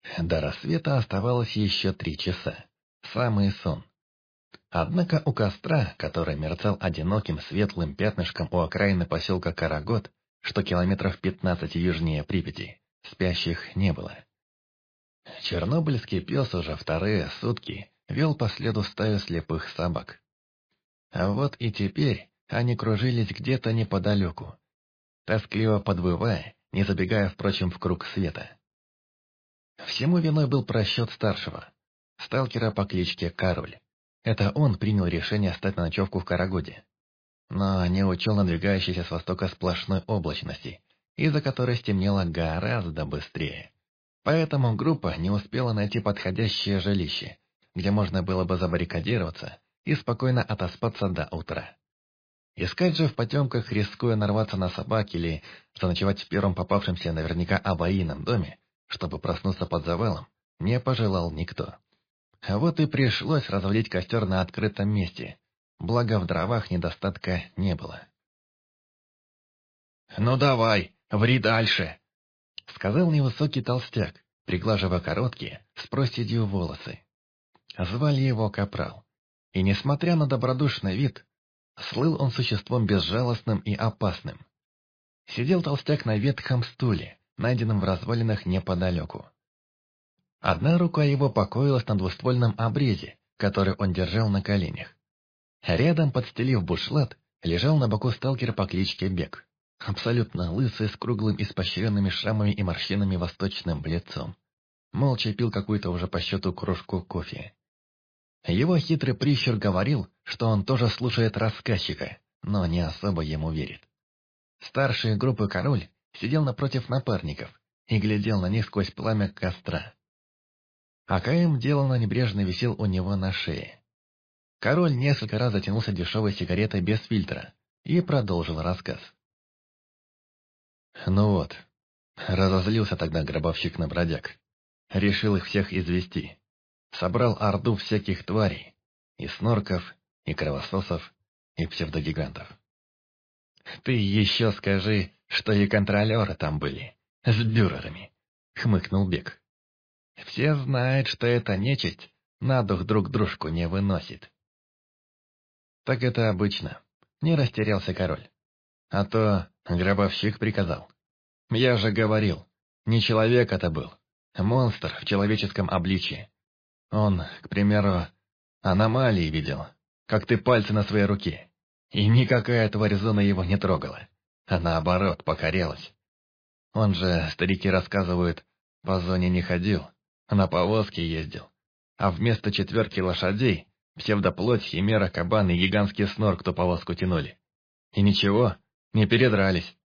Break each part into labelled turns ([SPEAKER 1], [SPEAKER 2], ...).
[SPEAKER 1] До рассвета оставалось еще 3 часа. Самый сон. Однако у костра, который мерцал одиноким светлым пятнышком у окраины поселка Карагод, что километров 15 южнее Припяти, спящих не было. Чернобыльский пес уже вторые сутки вел по следу стаю слепых собак. А вот и теперь они кружились где-то неподалеку, тоскливо подвывая, не забегая, впрочем, в круг света. Всему виной был просчет старшего, сталкера по кличке Король. Это он принял решение стать на ночевку в Карагоде. Но не учел надвигающейся с востока сплошной облачности, из-за которой стемнело гораздо быстрее. Поэтому группа не успела найти подходящее жилище, где можно было бы забаррикадироваться и спокойно отоспаться до утра. Искать же в потемках, рискуя нарваться на собак или заночевать в первом попавшемся наверняка аварийном доме, чтобы проснуться под завалом, не пожелал никто. А вот и пришлось разводить костер на открытом месте, благо в дровах недостатка не было. «Ну давай, ври дальше!» — сказал невысокий толстяк, приглаживая короткие, с проседью волосы. Звали его Капрал, и, несмотря на добродушный вид, слыл он существом безжалостным и опасным. Сидел толстяк на ветхом стуле, найденном в развалинах неподалеку. Одна рука его покоилась на двуствольном обрезе, который он держал на коленях. Рядом, подстелив бушлат, лежал на боку сталкер по кличке Бек, абсолютно лысый, с круглым испощренными шрамами и морщинами восточным лицом. Молча пил какую-то уже по счету кружку кофе. Его хитрый прищур говорил, что он тоже слушает рассказчика, но не особо ему верит. Старший группы Король сидел напротив напарников и глядел на них сквозь пламя костра. АКМ деланно небрежно висел у него на шее. Король несколько раз затянулся дешевой сигаретой без фильтра и продолжил рассказ. Ну вот, разозлился тогда гробовщик на бродяг. Решил их всех извести. Собрал орду всяких тварей, и снорков, и кровососов, и псевдогигантов. «Ты еще скажи, что и контролеры там были, с бюрерами», — хмыкнул Бек. «Все знают, что эта нечисть на дух друг дружку не выносит». «Так это обычно», — не растерялся король. «А то гробовщик приказал. Я же говорил, не человек это был, монстр в человеческом обличье. Он, к примеру, аномалии видел, как ты пальцы на своей руке, и никакая тварь зона его не трогала, а наоборот покорялась. Он же, старики рассказывают, по зоне не ходил, на повозке ездил, а вместо 4 лошадей псевдоплоть, химера, кабан и гигантский снор, кто повозку тянули. И ничего, не передрались».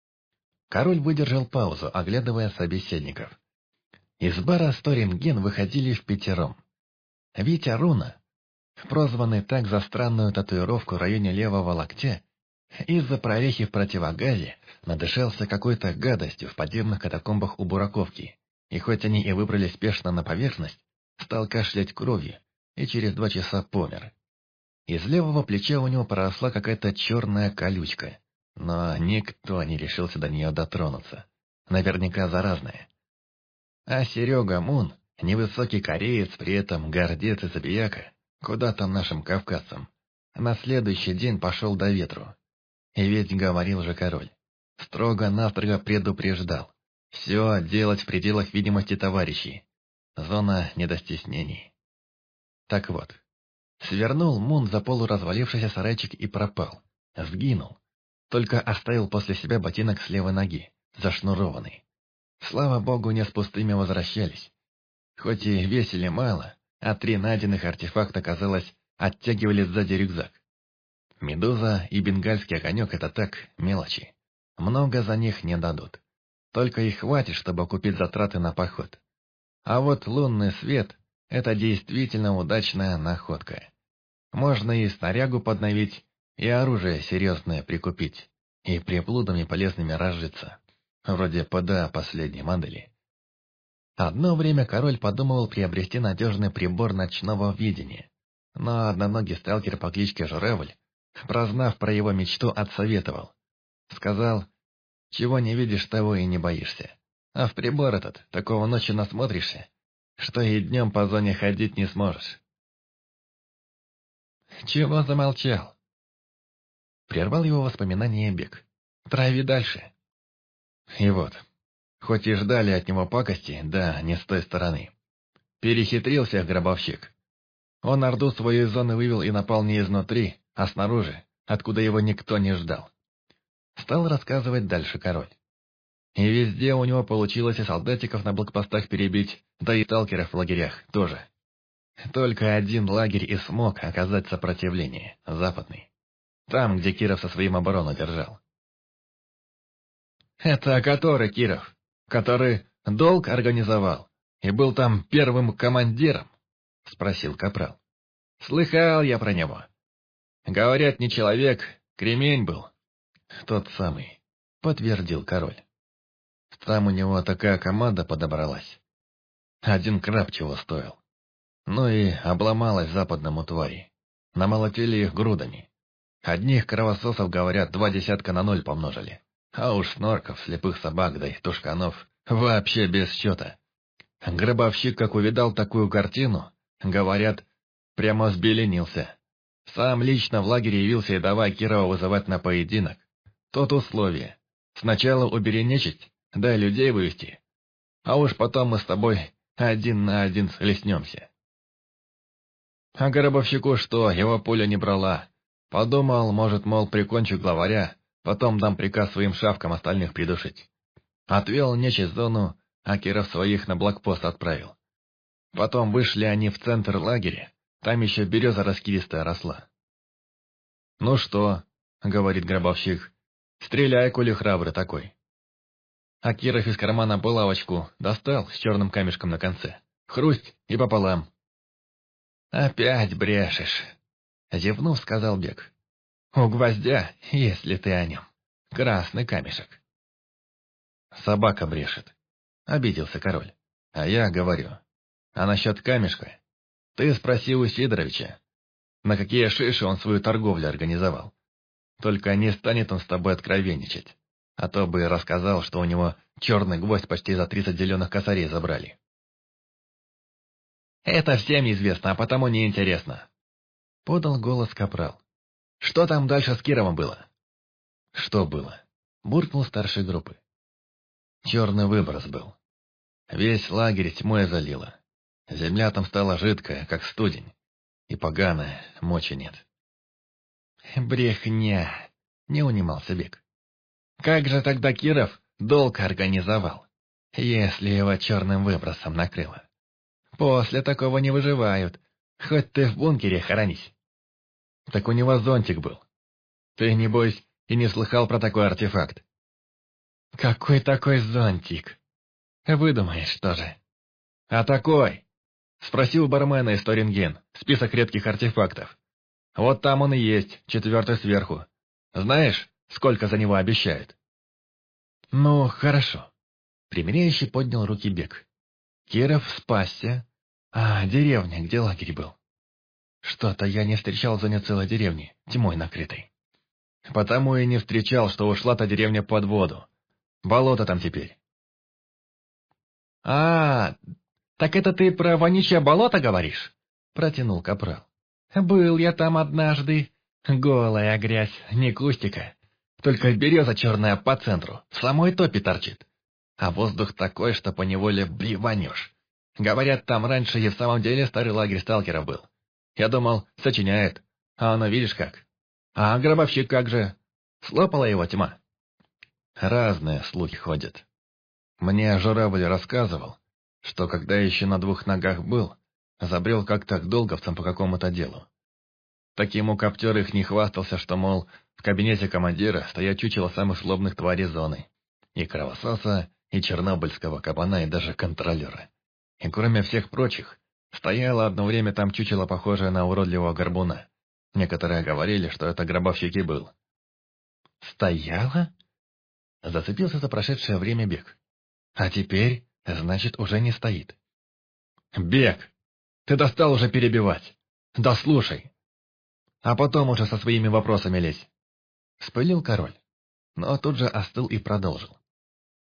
[SPEAKER 1] Король выдержал паузу, оглядывая собеседников. Из бара «Сторинген» выходили впятером. Витя Руна, прозванный так за странную татуировку в районе левого локтя, из-за прорехи в противогазе надышался какой-то гадостью в подземных катакомбах у Бураковки, и хоть они и выбрались спешно на поверхность, стал кашлять кровью и через 2 часа помер. Из левого плеча у него проросла какая-то черная колючка, но никто не решился до нее дотронуться. Наверняка заразная. А Серега Мун, невысокий кореец, при этом гордец и забияка, куда там нашим кавказцам, на следующий день пошел до ветру. И ведь говорил же король, строго-настрого предупреждал, все делать в пределах видимости товарищей, зона не до стеснений. Так вот, свернул Мун за полуразвалившийся сарайчик и пропал, сгинул, только оставил после себя ботинок с левой ноги, зашнурованный. Слава богу, не с пустыми возвращались. Хоть и весили мало, а 3 найденных артефакта, казалось, оттягивали сзади рюкзак. Медуза и бенгальский огонек — это так, мелочи. Много за них не дадут. Только и хватит, чтобы окупить затраты на поход. А вот лунный свет — это действительно удачная находка. Можно и снарягу подновить, и оружие серьезное прикупить, и приблудами полезными разжиться. Вроде ПДА последней модели. Одно время король подумывал приобрести надежный прибор ночного видения, но одноногий сталкер по кличке Журавль, прознав про его мечту, отсоветовал. Сказал, чего не видишь, того и не боишься. А в прибор этот, такого ночью насмотришься, что и днем по зоне ходить не сможешь. Чего замолчал? Прервал его воспоминания Бек. Трави дальше. И вот, хоть и ждали от него пакости, да не с той стороны. Перехитрил всех гробовщик. Он Орду свою из зоны вывел и напал не изнутри, а снаружи, откуда его никто не ждал. Стал рассказывать дальше король. И везде у него получилось и солдатиков на блокпостах перебить, да и сталкеров в лагерях тоже. Только один лагерь и смог оказать сопротивление, западный. Там, где Киров со своим оборону держал. «Это который Киров? Который долг организовал и был там первым командиром?» — спросил капрал. «Слыхал я про него. Говорят, не человек, кремень был». «Тот самый», — подтвердил король. «Там у него такая команда подобралась. Один краб чего стоил. Ну и обломалась западному твари. Намолотили их грудами. Одних кровососов, говорят, 20 на 0 помножили. А уж снорков, слепых собак да и тушканов вообще без счета. Гробовщик, как увидал такую картину, говорят, прямо взбеленился. Сам лично в лагере явился и давай Кирова вызывать на поединок. Тут условие. Сначала убери нечисть, дай людей вывести. А уж потом мы с тобой 1 на 1 схлестнемся. А гробовщику что, его пуля не брала. Подумал, может, мол, прикончу главаря, потом дам приказ своим шавкам остальных придушить. Отвел нечисть в зону, а Киров своих на блокпост отправил. Потом вышли они в центр лагеря, там еще береза раскидистая росла. «Ну что?» — говорит гробовщик. «Стреляй, коли храбрый такой». А Киров из кармана булавочку достал с черным камешком на конце. Хрусть и пополам. «Опять брешешь», — зевнув, сказал Бек. «У гвоздя, если ты о нем, красный камешек». «Собака брешет», — обиделся король. «А я говорю. А насчет камешка? Ты спроси у Сидоровича, на какие шиши он свою торговлю организовал. Только не станет он с тобой откровенничать, а то бы рассказал, что у него черный гвоздь почти за 30 зеленых косарей забрали». «Это всем известно, а потому неинтересно», — подал голос капрал. «Что там дальше с Кировом было?» «Что было?» — буркнул старший группы. «Черный выброс был. Весь лагерь тьмой залило. Земля там стала жидкая, как студень, и поганая, мочи нет». «Брехня!» — не унимался Бек. «Как же тогда Киров долг организовал, если его черным выбросом накрыло? После такого не выживают, хоть ты в бункере хоронись». «Так у него зонтик был. Ты, небось, и не слыхал про такой артефакт?» «Какой такой зонтик? Выдумаешь тоже». «А такой?» Спросил бармена из Торинген, список редких артефактов. Вот там он и есть, 4-й сверху. Знаешь, сколько за него обещают?» «Ну, хорошо». Примиряющий поднял руки Бек. «Киров спасся. А деревня, где лагерь был?» «Что-то я не встречал в зоне целой деревни, тьмой накрытой». «Потому и не встречал, что ушла-то деревня под воду. Болото там теперь». «А, так это ты про вонючее болото говоришь?» Протянул капрал. «Был я там однажды. Голая грязь, не кустика. Только береза черная по центру, в самой топе торчит. А воздух такой, что поневоле блеванешь. Говорят, там раньше и в самом деле старый лагерь сталкеров был. Я думал, сочиняет. А оно видишь как. А гробовщик как же? Слопала его тьма?» Разные слухи ходят. Мне журавль рассказывал, что когда еще на 2 ногах был, забрел как-то к долговцам по какому-то делу. Так ему коптер их не хвастался, что, мол, в кабинете командира стоят чучело самых злобных тварей зоны. И кровососа, и чернобыльского кабана, и даже контролера. И кроме всех прочих, стояло одно время там чучело, похожее на уродливого горбуна. Некоторые говорили, что это гробовщик и был. «Стояло?» Зацепился за прошедшее время Бек. «А теперь, значит, уже не стоит». «Бек, ты достал уже перебивать. Да слушай. А потом уже со своими вопросами лезь». Вспылил король, но тут же остыл и продолжил.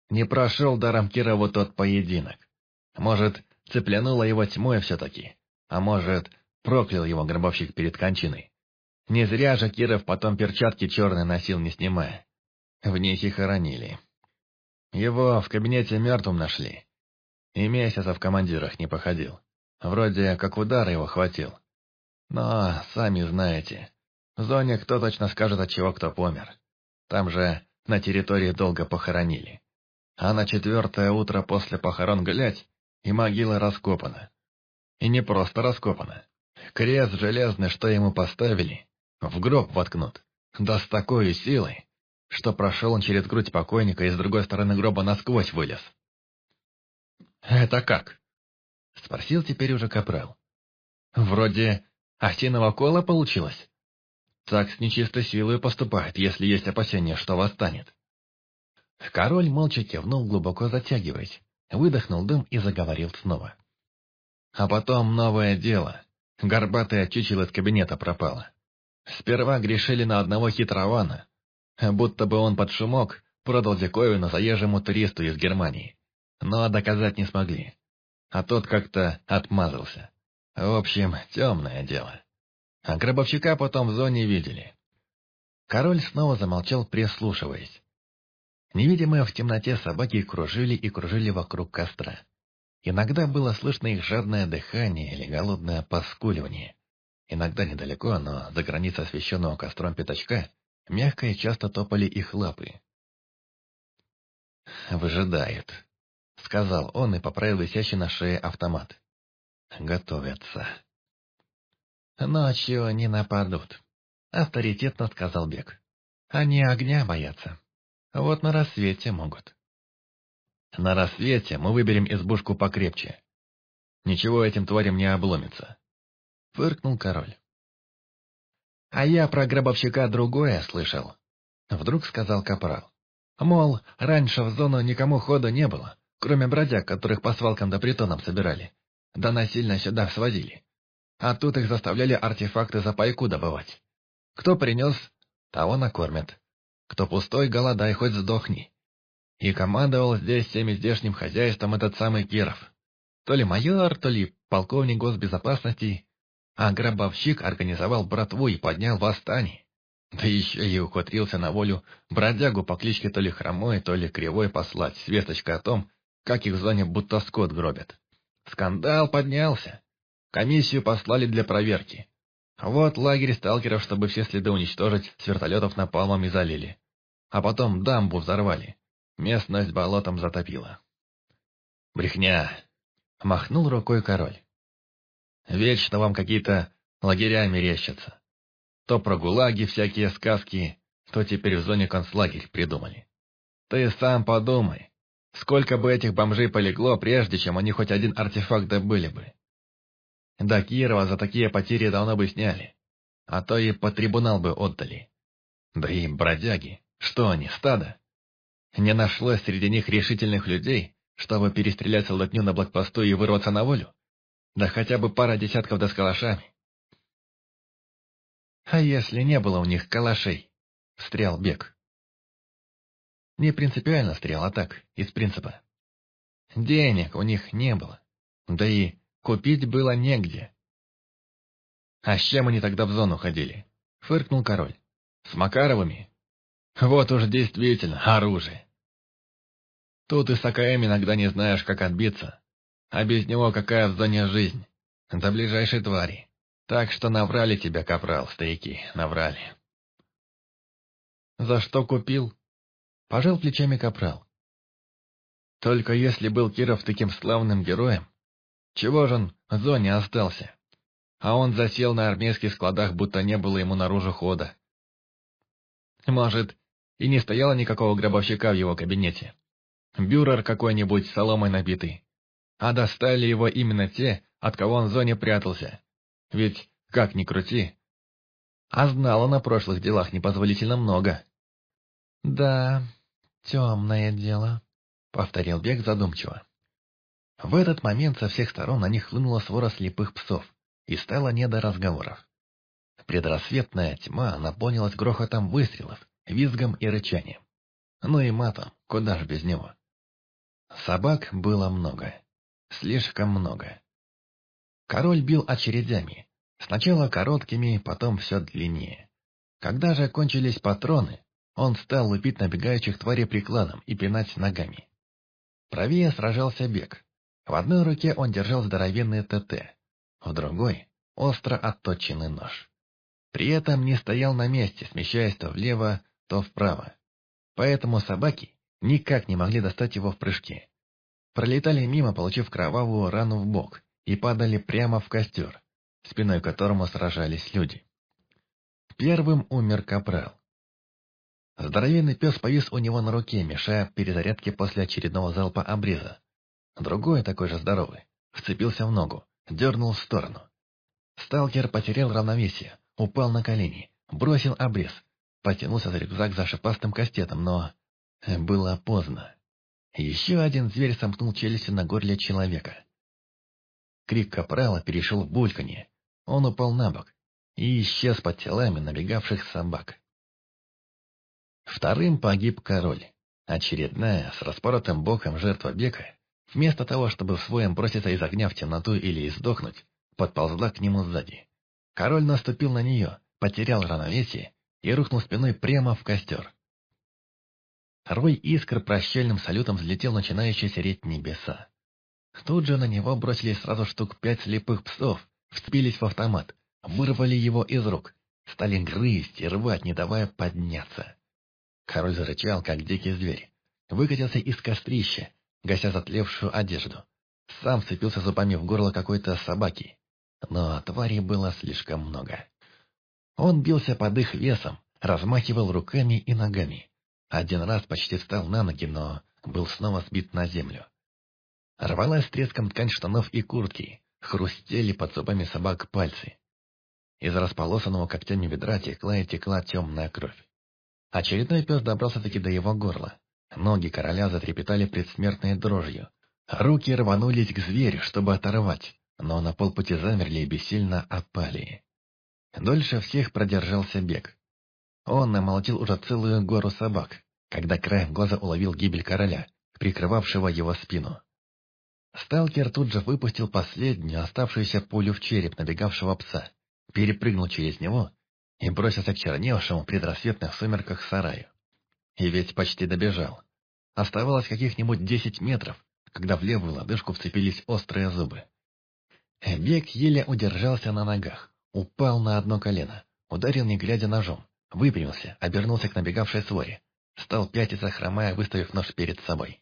[SPEAKER 1] Не прошел даром Кирову тот поединок. Может, цеплянуло его тьмой все-таки, а может, проклял его гробовщик перед кончиной. Не зря же Киров потом перчатки черные носил, не снимая. В них и хоронили. Его в кабинете мертвым нашли. И месяца в командирах не походил. Вроде как удар его хватил. Но, сами знаете, в зоне кто точно скажет, от чего кто помер. Там же на территории долго похоронили. А на 4-е утро после похорон глядь, и могила раскопана. И не просто раскопана. Крест железный, что ему поставили, в гроб воткнут. Да с такой силой, что прошел он через грудь покойника и с другой стороны гроба насквозь вылез. «Это как?» — спросил теперь уже капрал. «Вроде осиного кола получилось. Так с нечистой силой поступает, если есть опасение, что восстанет». Король молча кивнул, глубоко затягиваясь, выдохнул дым и заговорил снова. А потом новое дело. Горбатое чучело из кабинета пропало. Сперва грешили на одного хитрована, будто бы он под шумок продал диковину заезжему туристу из Германии. Но доказать не смогли. А тот как-то отмазался. В общем, темное дело. А гробовщика потом в зоне видели. Король снова замолчал, прислушиваясь. Невидимые в темноте собаки кружили и кружили вокруг костра. Иногда было слышно их жадное дыхание или голодное поскуливание. Иногда недалеко, но за границей освещенного костром пятачка, мягко и часто топали их лапы. «Выжидает», — сказал он и поправил висящий на шее автомат. «Готовятся». «Ночью не нападут», — авторитетно сказал Бек. «Они огня боятся. Вот на рассвете могут». «На рассвете мы выберем избушку покрепче. Ничего этим тварям не обломится», — фыркнул король. «А я про гробовщика другое слышал», — вдруг сказал капрал. «Мол, раньше в зону никому хода не было, кроме бродяг, которых по свалкам да притонам собирали, да насильно сюда свозили. А тут их заставляли артефакты за пайку добывать. Кто принес, того накормят. Кто пустой, голодай, хоть сдохни. И командовал здесь всеми здешним хозяйством этот самый Киров. То ли майор, то ли полковник госбезопасности, а гробовщик организовал братву и поднял восстание. Да еще и ухитрился на волю бродягу по кличке то ли Хромой, то ли Кривой послать с весточкой о том, как их в зоне будто скот гробят. Скандал поднялся. Комиссию послали для проверки. Вот лагерь сталкеров, чтобы все следы уничтожить, с вертолетов напалмом и залили. А потом дамбу взорвали. Местность болотом затопила. «Брехня!» — махнул рукой король. «Вечно вам какие-то лагеря мерещатся. То про гулаги всякие сказки, то теперь в зоне концлагерь придумали. Ты сам подумай, сколько бы этих бомжей полегло, прежде чем они хоть один артефакт добыли бы. До Кирова за такие потери давно бы сняли, а то и по трибунал бы отдали. Да и бродяги, что они, стадо? Не нашлось среди них решительных людей, чтобы перестрелять солдатню на блокпосту и вырваться на волю? Да хотя бы пара десятков да с калашами. А если не было у них калашей? Встрял Бек. Не принципиально встрял, а так, из принципа. Денег у них не было, да и купить было негде. А с чем они тогда в зону ходили? Фыркнул король. С Макаровыми? Вот уж действительно оружие. Тут и с АКМ иногда не знаешь, как отбиться. А без него какая в зоне жизнь? До ближайшей твари. Так что наврали тебя, капрал, старики, наврали. За что купил? Пожал плечами капрал. Только если был Киров таким славным героем, чего же он в зоне остался? А он засел на армейских складах, будто не было ему наружу хода. Может, и не стояло никакого гробовщика в его кабинете. Бюрер какой-нибудь соломой набитый. А достали его именно те, от кого он в зоне прятался. Ведь, как ни крути, а знал он о прошлых делах непозволительно много. «Да, темное дело», — повторил Бек задумчиво. В этот момент со всех сторон на них хлынула свора слепых псов, и стало не до разговоров. Предрассветная тьма наполнилась грохотом выстрелов, визгом и рычанием. Ну и матом, куда ж без него. Собак было много. Слишком много. Король бил очередями. Сначала короткими, потом все длиннее. Когда же кончились патроны, он стал лупить набегающих тварей прикладом и пинать ногами. Правее сражался Бек. В одной руке он держал здоровенный ТТ, в другой — остро отточенный нож. При этом не стоял на месте, смещаясь то влево, то вправо. Поэтому собаки никак не могли достать его в прыжке. Пролетали мимо, получив кровавую рану в бок, и падали прямо в костер, спиной к которому сражались люди. Первым умер капрал. Здоровенный пес повис у него на руке, мешая перезарядке после очередного залпа обреза. Другой, такой же здоровый, вцепился в ногу, дернул в сторону. Сталкер потерял равновесие, упал на колени, бросил обрез, потянулся за рюкзак за шипастым кастетом, но было поздно. Еще один зверь сомкнул челюстью на горле человека. Крик капрала перешел в бульканье. Он упал на бок и исчез под телами набегавших собак. Вторым погиб король. Очередная, с распоротым боком жертва Бека, вместо того, чтобы своем броситься из огня в темноту или издохнуть, подползла к нему сзади. Король наступил на нее, потерял равновесие и рухнул спиной прямо в костер. Рой искр прощальным салютом взлетел начинающие сереть небеса. Тут же на него бросились сразу штук 5 слепых псов, вцепились в автомат, вырвали его из рук, стали грызть и рвать, не давая подняться. Король зарычал, как дикий зверь, выкатился из кострища, гася затлевшую одежду. Сам вцепился зубами в горло какой-то собаки, но тварей было слишком много. Он бился под их весом, размахивал руками и ногами. Один раз почти встал на ноги, но был снова сбит на землю. Рвалась с треском ткань штанов и куртки, хрустели под зубами собак пальцы. Из располосанного когтями бедра текла и текла темная кровь. Очередной пес добрался-таки до его горла. Ноги короля затрепетали предсмертной дрожью. Руки рванулись к зверю, чтобы оторвать, но на полпути замерли и бессильно опали. Дольше всех продержался Бек. Он намолотил уже целую гору собак, когда краем глаза уловил гибель короля, прикрывавшего его спину. Сталкер тут же выпустил последнюю оставшуюся пулю в череп набегавшего пса, перепрыгнул через него и бросился к черневшему в предрассветных сумерках сараю. И ведь почти добежал. Оставалось каких-нибудь 10 метров, когда в левую лодыжку вцепились острые зубы. Бек еле удержался на ногах, упал на одно колено, ударил не глядя ножом, выпрямился, обернулся к набегавшей своре, стал пятиться, хромая, выставив нож перед собой.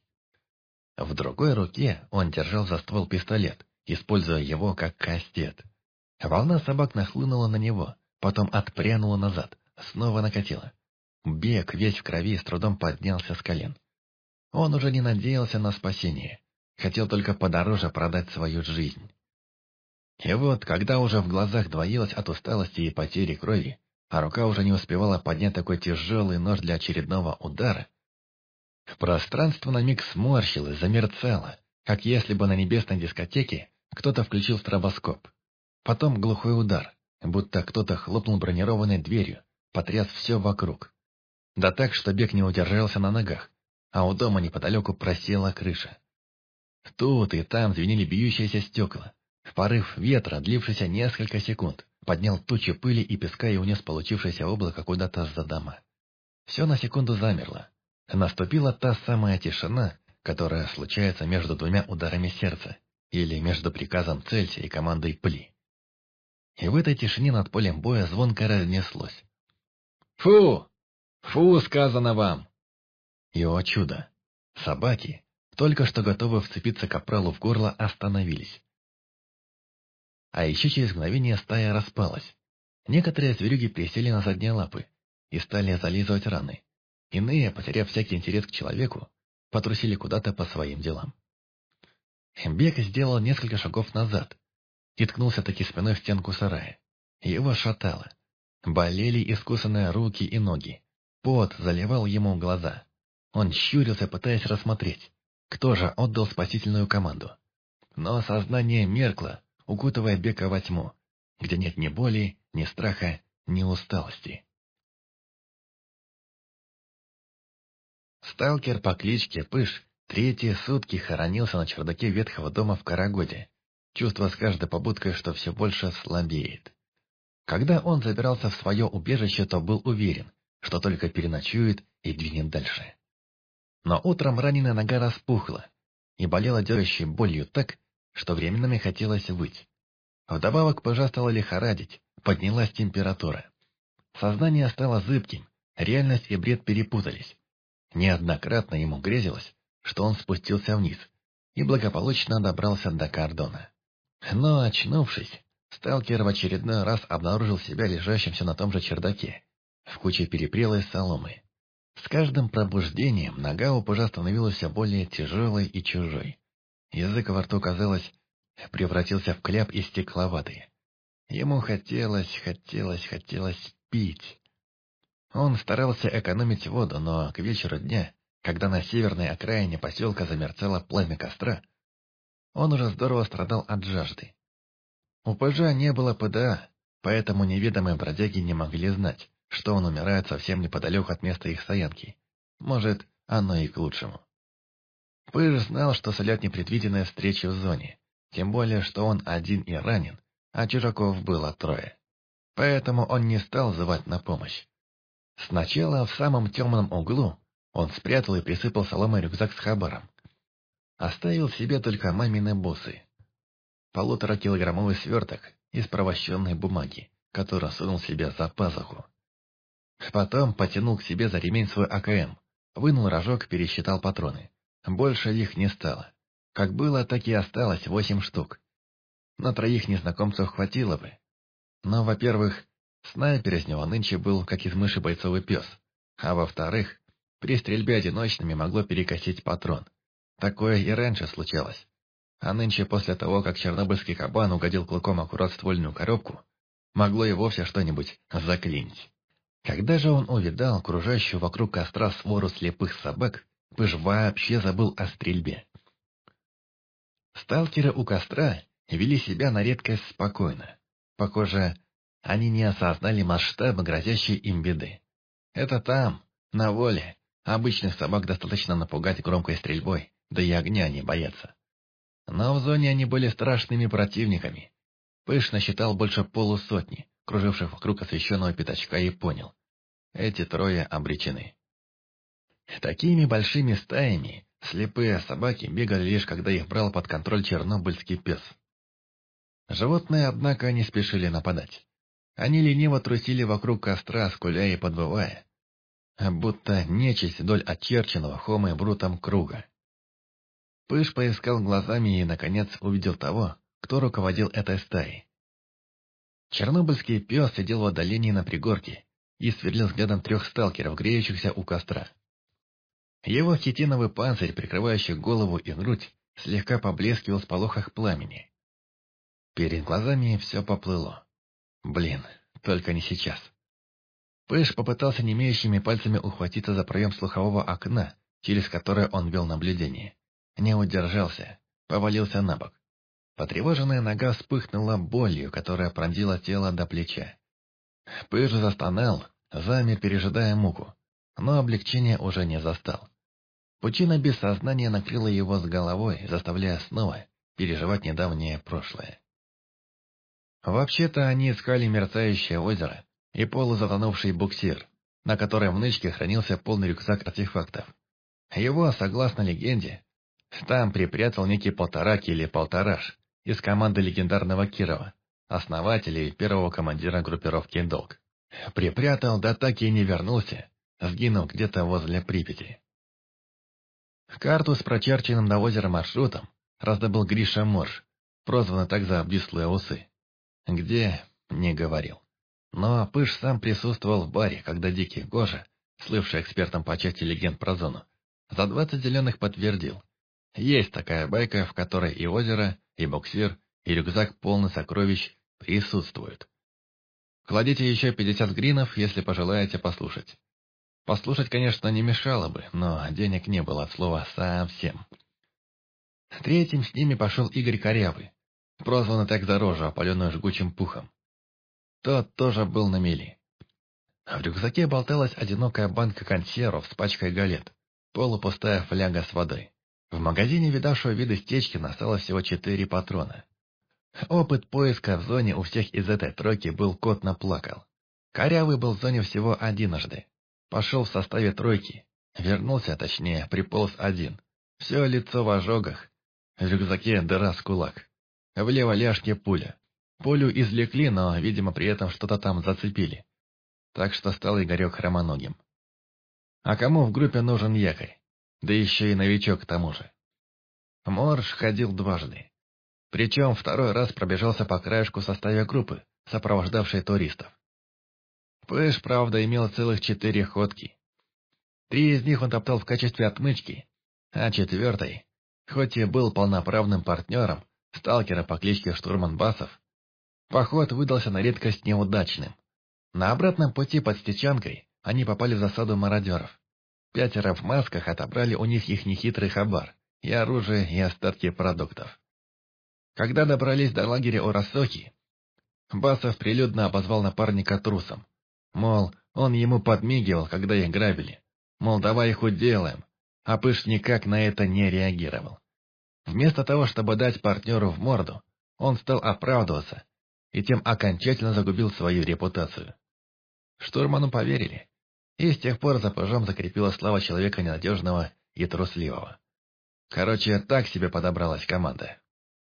[SPEAKER 1] В другой руке он держал за ствол пистолет, используя его как кастет. Волна собак нахлынула на него, потом отпрянула назад, снова накатила. Бек, весь в крови, с трудом поднялся с колен. Он уже не надеялся на спасение, хотел только подороже продать свою жизнь. И вот, когда уже в глазах двоилось от усталости и потери крови, а рука уже не успевала поднять такой тяжелый нож для очередного удара, пространство на миг сморщилось, замерцало, как если бы на небесной дискотеке кто-то включил стробоскоп. Потом глухой удар, будто кто-то хлопнул бронированной дверью, потряс все вокруг. Да так, что Бек не удержался на ногах, а у дома неподалеку просела крыша. Тут и там звенели бьющиеся стекла. Порыв ветра, длившийся несколько секунд, поднял тучи пыли и песка и унес получившееся облако куда-то за дома. Все на секунду замерло. Наступила та самая тишина, которая случается между двумя ударами сердца, или между приказом «Целься» и командой «Пли». И в этой тишине над полем боя звонко разнеслось: «Фу! Фу, сказано вам!» И, о чудо! Собаки, только что готовые вцепиться капралу в горло, остановились. А еще через мгновение стая распалась. Некоторые зверюги присели на задние лапы и стали зализывать раны. Иные, потеряв всякий интерес к человеку, потрусили куда-то по своим делам. Бек сделал несколько шагов назад и ткнулся-таки спиной в стенку сарая. Его шатало. Болели искусанные руки и ноги. Пот заливал ему глаза. Он щурился, пытаясь рассмотреть, кто же отдал спасительную команду. Но сознание меркло, укутывая Бека во тьму, где нет ни боли, ни страха, ни усталости. Сталкер по кличке Пыш Третьи сутки хоронился на чердаке ветхого дома в Карагоде, чувствуя с каждой побудкой, что все больше слабеет. Когда он забирался в свое убежище, то был уверен, что только переночует и двинет дальше. Но утром раненая нога распухла и болела дергающей болью так, что временами хотелось выть. Вдобавок пыжа стала лихорадить, поднялась температура. Сознание стало зыбким, реальность и бред перепутались. Неоднократно ему грезилось, что он спустился вниз и благополучно добрался до кордона. Но, очнувшись, сталкер в очередной раз обнаружил себя лежащимся на том же чердаке, в куче перепрелой соломы. С каждым пробуждением нога у пыжа становилась все более тяжелой и чужой. Язык во рту, казалось, превратился в кляп и стекловатый. Ему хотелось пить. Он старался экономить воду, но к вечеру дня, когда на северной окраине поселка замерцало пламя костра, он уже здорово страдал от жажды. У пыжа не было ПДА, поэтому неведомые бродяги не могли знать, что он умирает совсем неподалеку от места их стоянки. Может, оно и к лучшему. Пыж знал, что сулят непредвиденные встречи в зоне, тем более, что он один и ранен, а чужаков было 3. Поэтому он не стал звать на помощь. Сначала в самом темном углу он спрятал и присыпал соломой рюкзак с хабаром. Оставил себе только мамины бусы. 1,5-килограммовый сверток из провощенной бумаги, который сунул себе за пазуху. Потом потянул к себе за ремень свой АКМ, вынул рожок, пересчитал патроны. Больше их не стало. Как было, так и осталось 8 штук. На 3 незнакомцев хватило бы. Но, во-первых, снайпер из него нынче был, как из мыши бойцовый пес. А во-вторых, при стрельбе одиночными могло перекосить патрон. Такое и раньше случалось. А нынче, после того, как чернобыльский кабан угодил клыком аккурат в ствольную коробку, могло и вовсе что-нибудь заклинить. Когда же он увидал окружающую вокруг костра свору слепых собак, Пыж вообще забыл о стрельбе. Сталкеры у костра вели себя на редкость спокойно. Похоже, они не осознали масштаба грозящей им беды. Это там, на воле, обычных собак достаточно напугать громкой стрельбой, да и огня не боятся. Но в зоне они были страшными противниками. Пыж насчитал больше полусотни, круживших вокруг освещенного пятачка, и понял. Эти 3 обречены. Такими большими стаями слепые собаки бегали лишь, когда их брал под контроль чернобыльский пес. Животные, однако, не спешили нападать. Они лениво трусили вокруг костра, скуля и подвывая, будто нечисть вдоль очерченного Homo брутом круга. Пыж поискал глазами и, наконец, увидел того, кто руководил этой стаей. Чернобыльский пес сидел в отдалении на пригорке и сверлил взглядом 3 сталкеров, греющихся у костра. Его хитиновый панцирь, прикрывающий голову и грудь, слегка поблескивал в полохах пламени. Перед глазами все поплыло. Блин, только не сейчас. Пыж попытался немеющими пальцами ухватиться за проем слухового окна, через которое он вел наблюдение. Не удержался, повалился на бок. Потревоженная нога вспыхнула болью, которая пронзила тело до плеча. Пыж застонал, замер, пережидая муку, но облегчения уже не застал. Пучина без сознания накрыла его с головой, заставляя снова переживать недавнее прошлое. Вообще-то они искали мерцающее озеро и полузатонувший буксир, на котором в нычке хранился полный рюкзак артефактов. Его, согласно легенде, там припрятал некий Полторак или Полтораш из команды легендарного Кирова, основателя и первого командира группировки «Долг». Припрятал, да так и не вернулся, сгинув где-то возле Припяти. Карту с прочерченным до озера маршрутом раздобыл Гриша Морж, прозванный так за обвислые усы. Где — не говорил. Но Пыж сам присутствовал в баре, когда Дикий Гожа, слывший экспертом по части легенд про зону, за 20 зеленых подтвердил. Есть такая байка, в которой и озеро, и буксир, и рюкзак полный сокровищ присутствуют. Кладите еще 50 гринов, если пожелаете послушать. Послушать, конечно, не мешало бы, но денег не было от слова совсем. Третьим с ними пошел Игорь Корявый, прозванный так за рожу, опаленную жгучим пухом. Тот тоже был на мели. В рюкзаке болталась одинокая банка консервов с пачкой галет, полупустая фляга с водой. В магазине видавшего виды Стечкина осталось всего 4 патрона. Опыт поиска в зоне у всех из этой тройки был кот наплакал. Корявый был в зоне всего единожды. Пошел в составе тройки. Вернулся, точнее, приполз один. Все лицо в ожогах. В рюкзаке дыра с кулак. В левой ляжке пуля. Пулю извлекли, но, видимо, при этом что-то там зацепили. Так что стал Игорек хромоногим. А кому в группе нужен якорь? Да еще и новичок к тому же. Морж ходил дважды. Причем второй раз пробежался по краешку составе группы, сопровождавшей туристов. Пыш, правда, имел целых 4 ходки. 3 из них он топтал в качестве отмычки, а 4-й, хоть и был полноправным партнером сталкера по кличке Штурман Басов, поход выдался на редкость неудачным. На обратном пути под Стечанкой они попали в засаду мародеров. 5 в масках отобрали у них их нехитрый хабар, и оружие, и остатки продуктов. Когда добрались до лагеря у Росохи, Басов прилюдно обозвал напарника трусом. Мол, он ему подмигивал, когда их грабили. Мол, давай их уделаем. А Пыш никак на это не реагировал. Вместо того, чтобы дать партнеру в морду, он стал оправдываться и тем окончательно загубил свою репутацию. Штурману поверили, и с тех пор за Пыжом закрепила слава человека ненадежного и трусливого. Короче, так себе подобралась команда.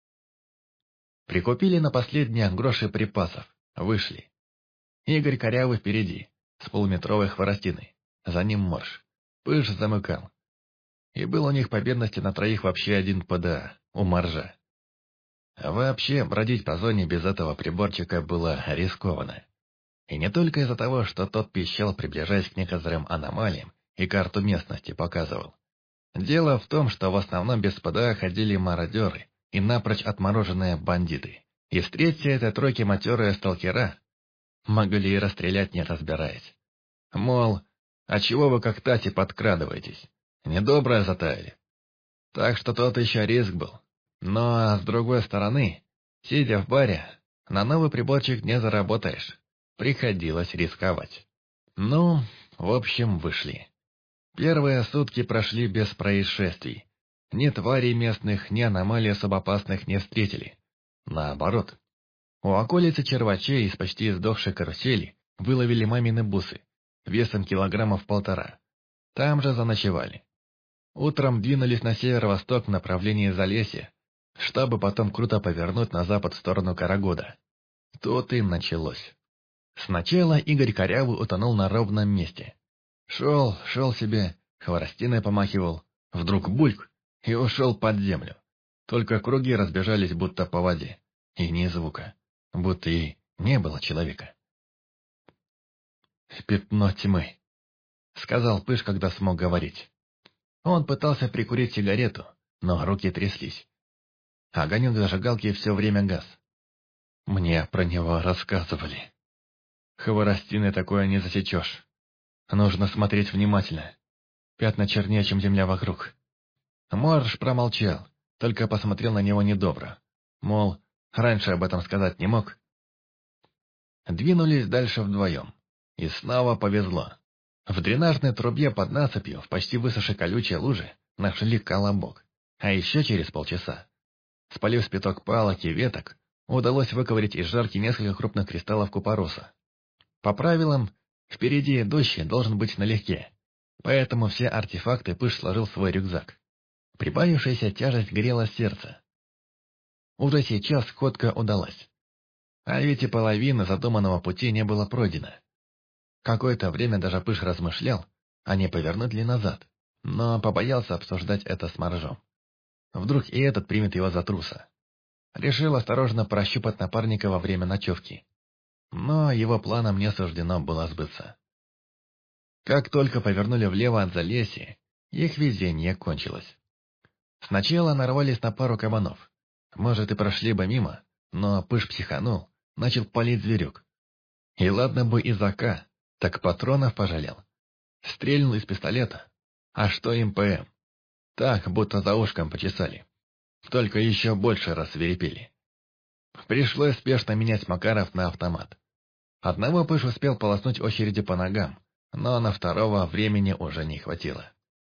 [SPEAKER 1] Прикупили на последние гроши припасов, вышли. Игорь корявый впереди, с полуметровой хворостиной, за ним Морж. Пыж замыкал. И был у них по бедности на 3 вообще 1 ПДА, у Моржа. Вообще, бродить по зоне без этого приборчика было рискованно. И не только из-за того, что тот пищал, приближаясь к некоторым аномалиям, и карту местности показывал. Дело в том, что в основном без ПДА ходили мародеры и напрочь отмороженные бандиты. И встретя этой тройки матерые сталкера, могли и расстрелять, не разбираясь. Мол, а чего вы как тати подкрадываетесь? Недоброе затаяли. Так что тот еще риск был. Но, с другой стороны, сидя в баре, на новый приборчик не заработаешь. Приходилось рисковать. Ну, в общем, вышли. Первые сутки прошли без происшествий. Ни тварей местных, ни аномалий особо опасных не встретили. Наоборот. У околицы Червачей из почти сдохшей карусели выловили мамины бусы, весом 1,5 килограмма. Там же заночевали. Утром двинулись на северо-восток в направлении Залесья, чтобы потом круто повернуть на запад в сторону Карагода. Тут и началось. Сначала Игорь корявый утонул на ровном месте. Шел себе, хворостиной помахивал, вдруг бульк, и ушел под землю. Только круги разбежались будто по воде, и ни звука, будто и не было человека. «Пятно тьмы», — сказал Пыш, когда смог говорить. Он пытался прикурить сигарету, но руки тряслись. Огонек зажигалки все время гас. Мне про него рассказывали. Хворостиной такое не засечешь. Нужно смотреть внимательно. Пятна чернее, чем земля вокруг. Морж промолчал, только посмотрел на него недобро. Мол, раньше об этом сказать не мог. Двинулись дальше вдвоем. И снова повезло. В дренажной трубе под насыпью, в почти высохшей колючей луже, нашли колобок. А еще через полчаса, спалив спиток палок и веток, удалось выковырять из жарки несколько крупных кристаллов купороса. По правилам, впереди идущий должен быть налегке, поэтому все артефакты Пыш сложил в свой рюкзак. Прибавившаяся тяжесть грела сердце. Уже сейчас ходка удалась. А ведь и половины задуманного пути не было пройдено. Какое-то время даже Пыш размышлял, а не повернуть ли назад, но побоялся обсуждать это с Моржом. Вдруг и этот примет его за труса. Решил осторожно прощупать напарника во время ночевки. Но его планам не суждено было сбыться. Как только повернули влево от Залесья, их везение кончилось. Сначала нарвались на пару кабанов. Может, и прошли бы мимо, но Пыш психанул, начал палить зверюк. И ладно бы из АК, так патронов пожалел. Стрельнул из пистолета. А что им ПМ? Так, будто за ушком почесали. Только еще больше рассвирепели. Пришлось спешно менять Макаров на автомат. Одного Пыш успел полоснуть очереди по ногам, но на второго времени уже не хватило.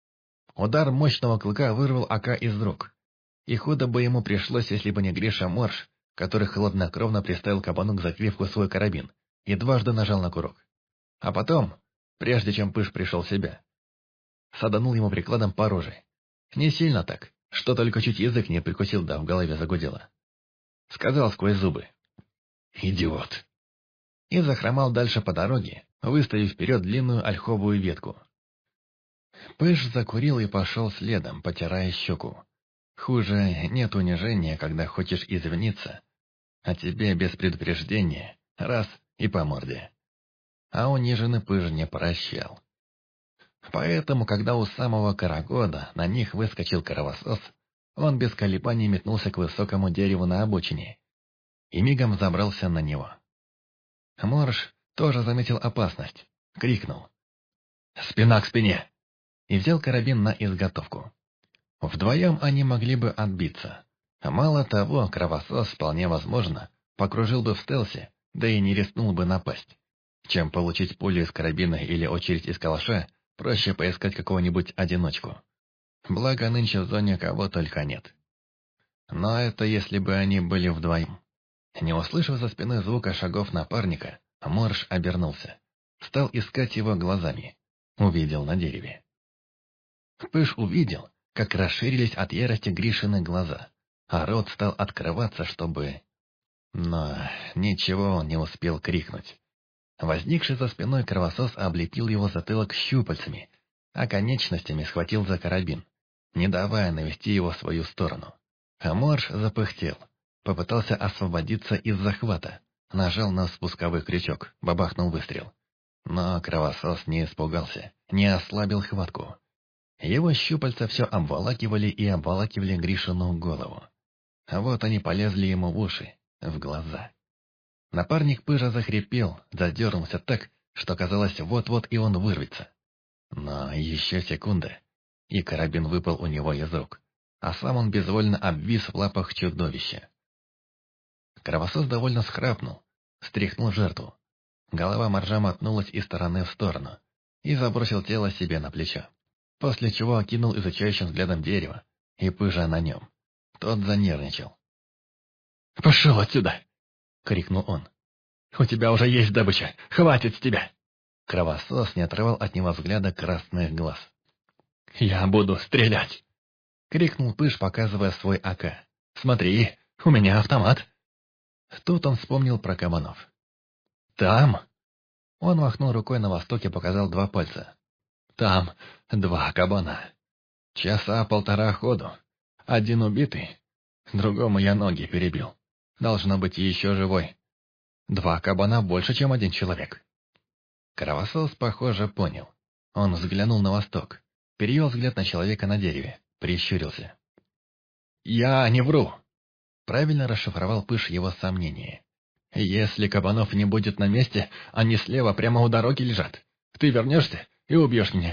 [SPEAKER 1] Удар мощного клыка вырвал Ака из рук. И худо бы ему пришлось, если бы не Гриша Морж, который хладнокровно приставил кабану к затвивку свой карабин и дважды нажал на курок. А потом, прежде чем Пыш пришел в себя, саданул ему прикладом по роже. Не сильно так, что только чуть язык не прикусил, да в голове загудело. Сказал сквозь зубы: «Идиот!» И захромал дальше по дороге, выставив вперед длинную ольховую ветку. Пыш закурил и пошел следом, потирая щеку. Хуже нет унижения, когда хочешь извиниться, а тебе без предупреждения раз и по морде. А униженный Пыш не прощал. Поэтому, когда у самого Карагода на них выскочил кровосос, он без колебаний метнулся к высокому дереву на обочине и мигом забрался на него. Морж тоже заметил опасность, крикнул: «Спина к спине!» и взял карабин на изготовку. Вдвоем они могли бы отбиться. Мало того, кровосос, вполне возможно, покружил бы в стелсе, да и не рискнул бы напасть. Чем получить пулю из карабина или очередь из калаша, проще поискать какого-нибудь одиночку. Благо, нынче в зоне кого только нет. Но это если бы они были вдвоем. Не услышав за спиной звука шагов напарника, Морж обернулся. Стал искать его глазами. Увидел на дереве. Пыш увидел, как расширились от ярости Гришины глаза, а рот стал открываться, чтобы... Но ничего он не успел крикнуть. Возникший за спиной кровосос облепил его затылок щупальцами, а конечностями схватил за карабин, не давая навести его в свою сторону. А Морж запыхтел, попытался освободиться из захвата, нажал на спусковой крючок, бабахнул выстрел. Но кровосос не испугался, не ослабил хватку. Его щупальца все обволакивали и обволакивали Гришину голову. А вот они полезли ему в уши, в глаза. Напарник Пыжа захрипел, задернулся так, что казалось, вот-вот и он вырвется. Но еще секунда, и карабин выпал у него из рук, а сам он безвольно обвис в лапах чудовища. Кровосос довольно схрапнул, стряхнул жертву. Голова моржа мотнулась из стороны в сторону и забросил тело себе на плечо, после чего окинул изучающим взглядом дерево и Пыжа на нем. Тот занервничал. «Пошел отсюда!» — крикнул он. «У тебя уже есть добыча! Хватит с тебя!» Кровосос не отрывал от него взгляда красных глаз. «Я буду стрелять!» — крикнул Пыж, показывая свой АК. «Смотри, у меня автомат!» Тут он вспомнил про кабанов. «Там...» Он махнул рукой на восток и показал 2 пальца. «Там 2 кабана. Часа 1,5 ходу. Один убитый, другому я ноги перебил. Должно быть еще живой. 2 кабана больше, чем 1 человек». Кровосос, похоже, понял. Он взглянул на восток, перевел взгляд на человека на дереве, прищурился. «Я не вру!» Правильно расшифровал Пыж его сомнения. «Если кабанов не будет на месте, они слева прямо у дороги лежат. Ты вернешься и убьешь меня».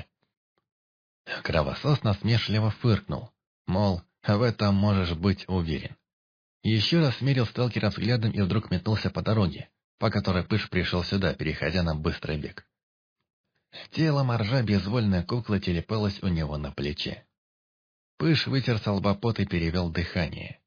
[SPEAKER 1] Кровосос насмешливо фыркнул, мол, в этом можешь быть уверен. Еще раз смерил сталкера взглядом и вдруг метнулся по дороге, по которой Пыж пришел сюда, переходя на быстрый бег. Тело моржа безвольной куклы телепалось у него на плече. Пыж вытер со лба пот и перевел дыхание.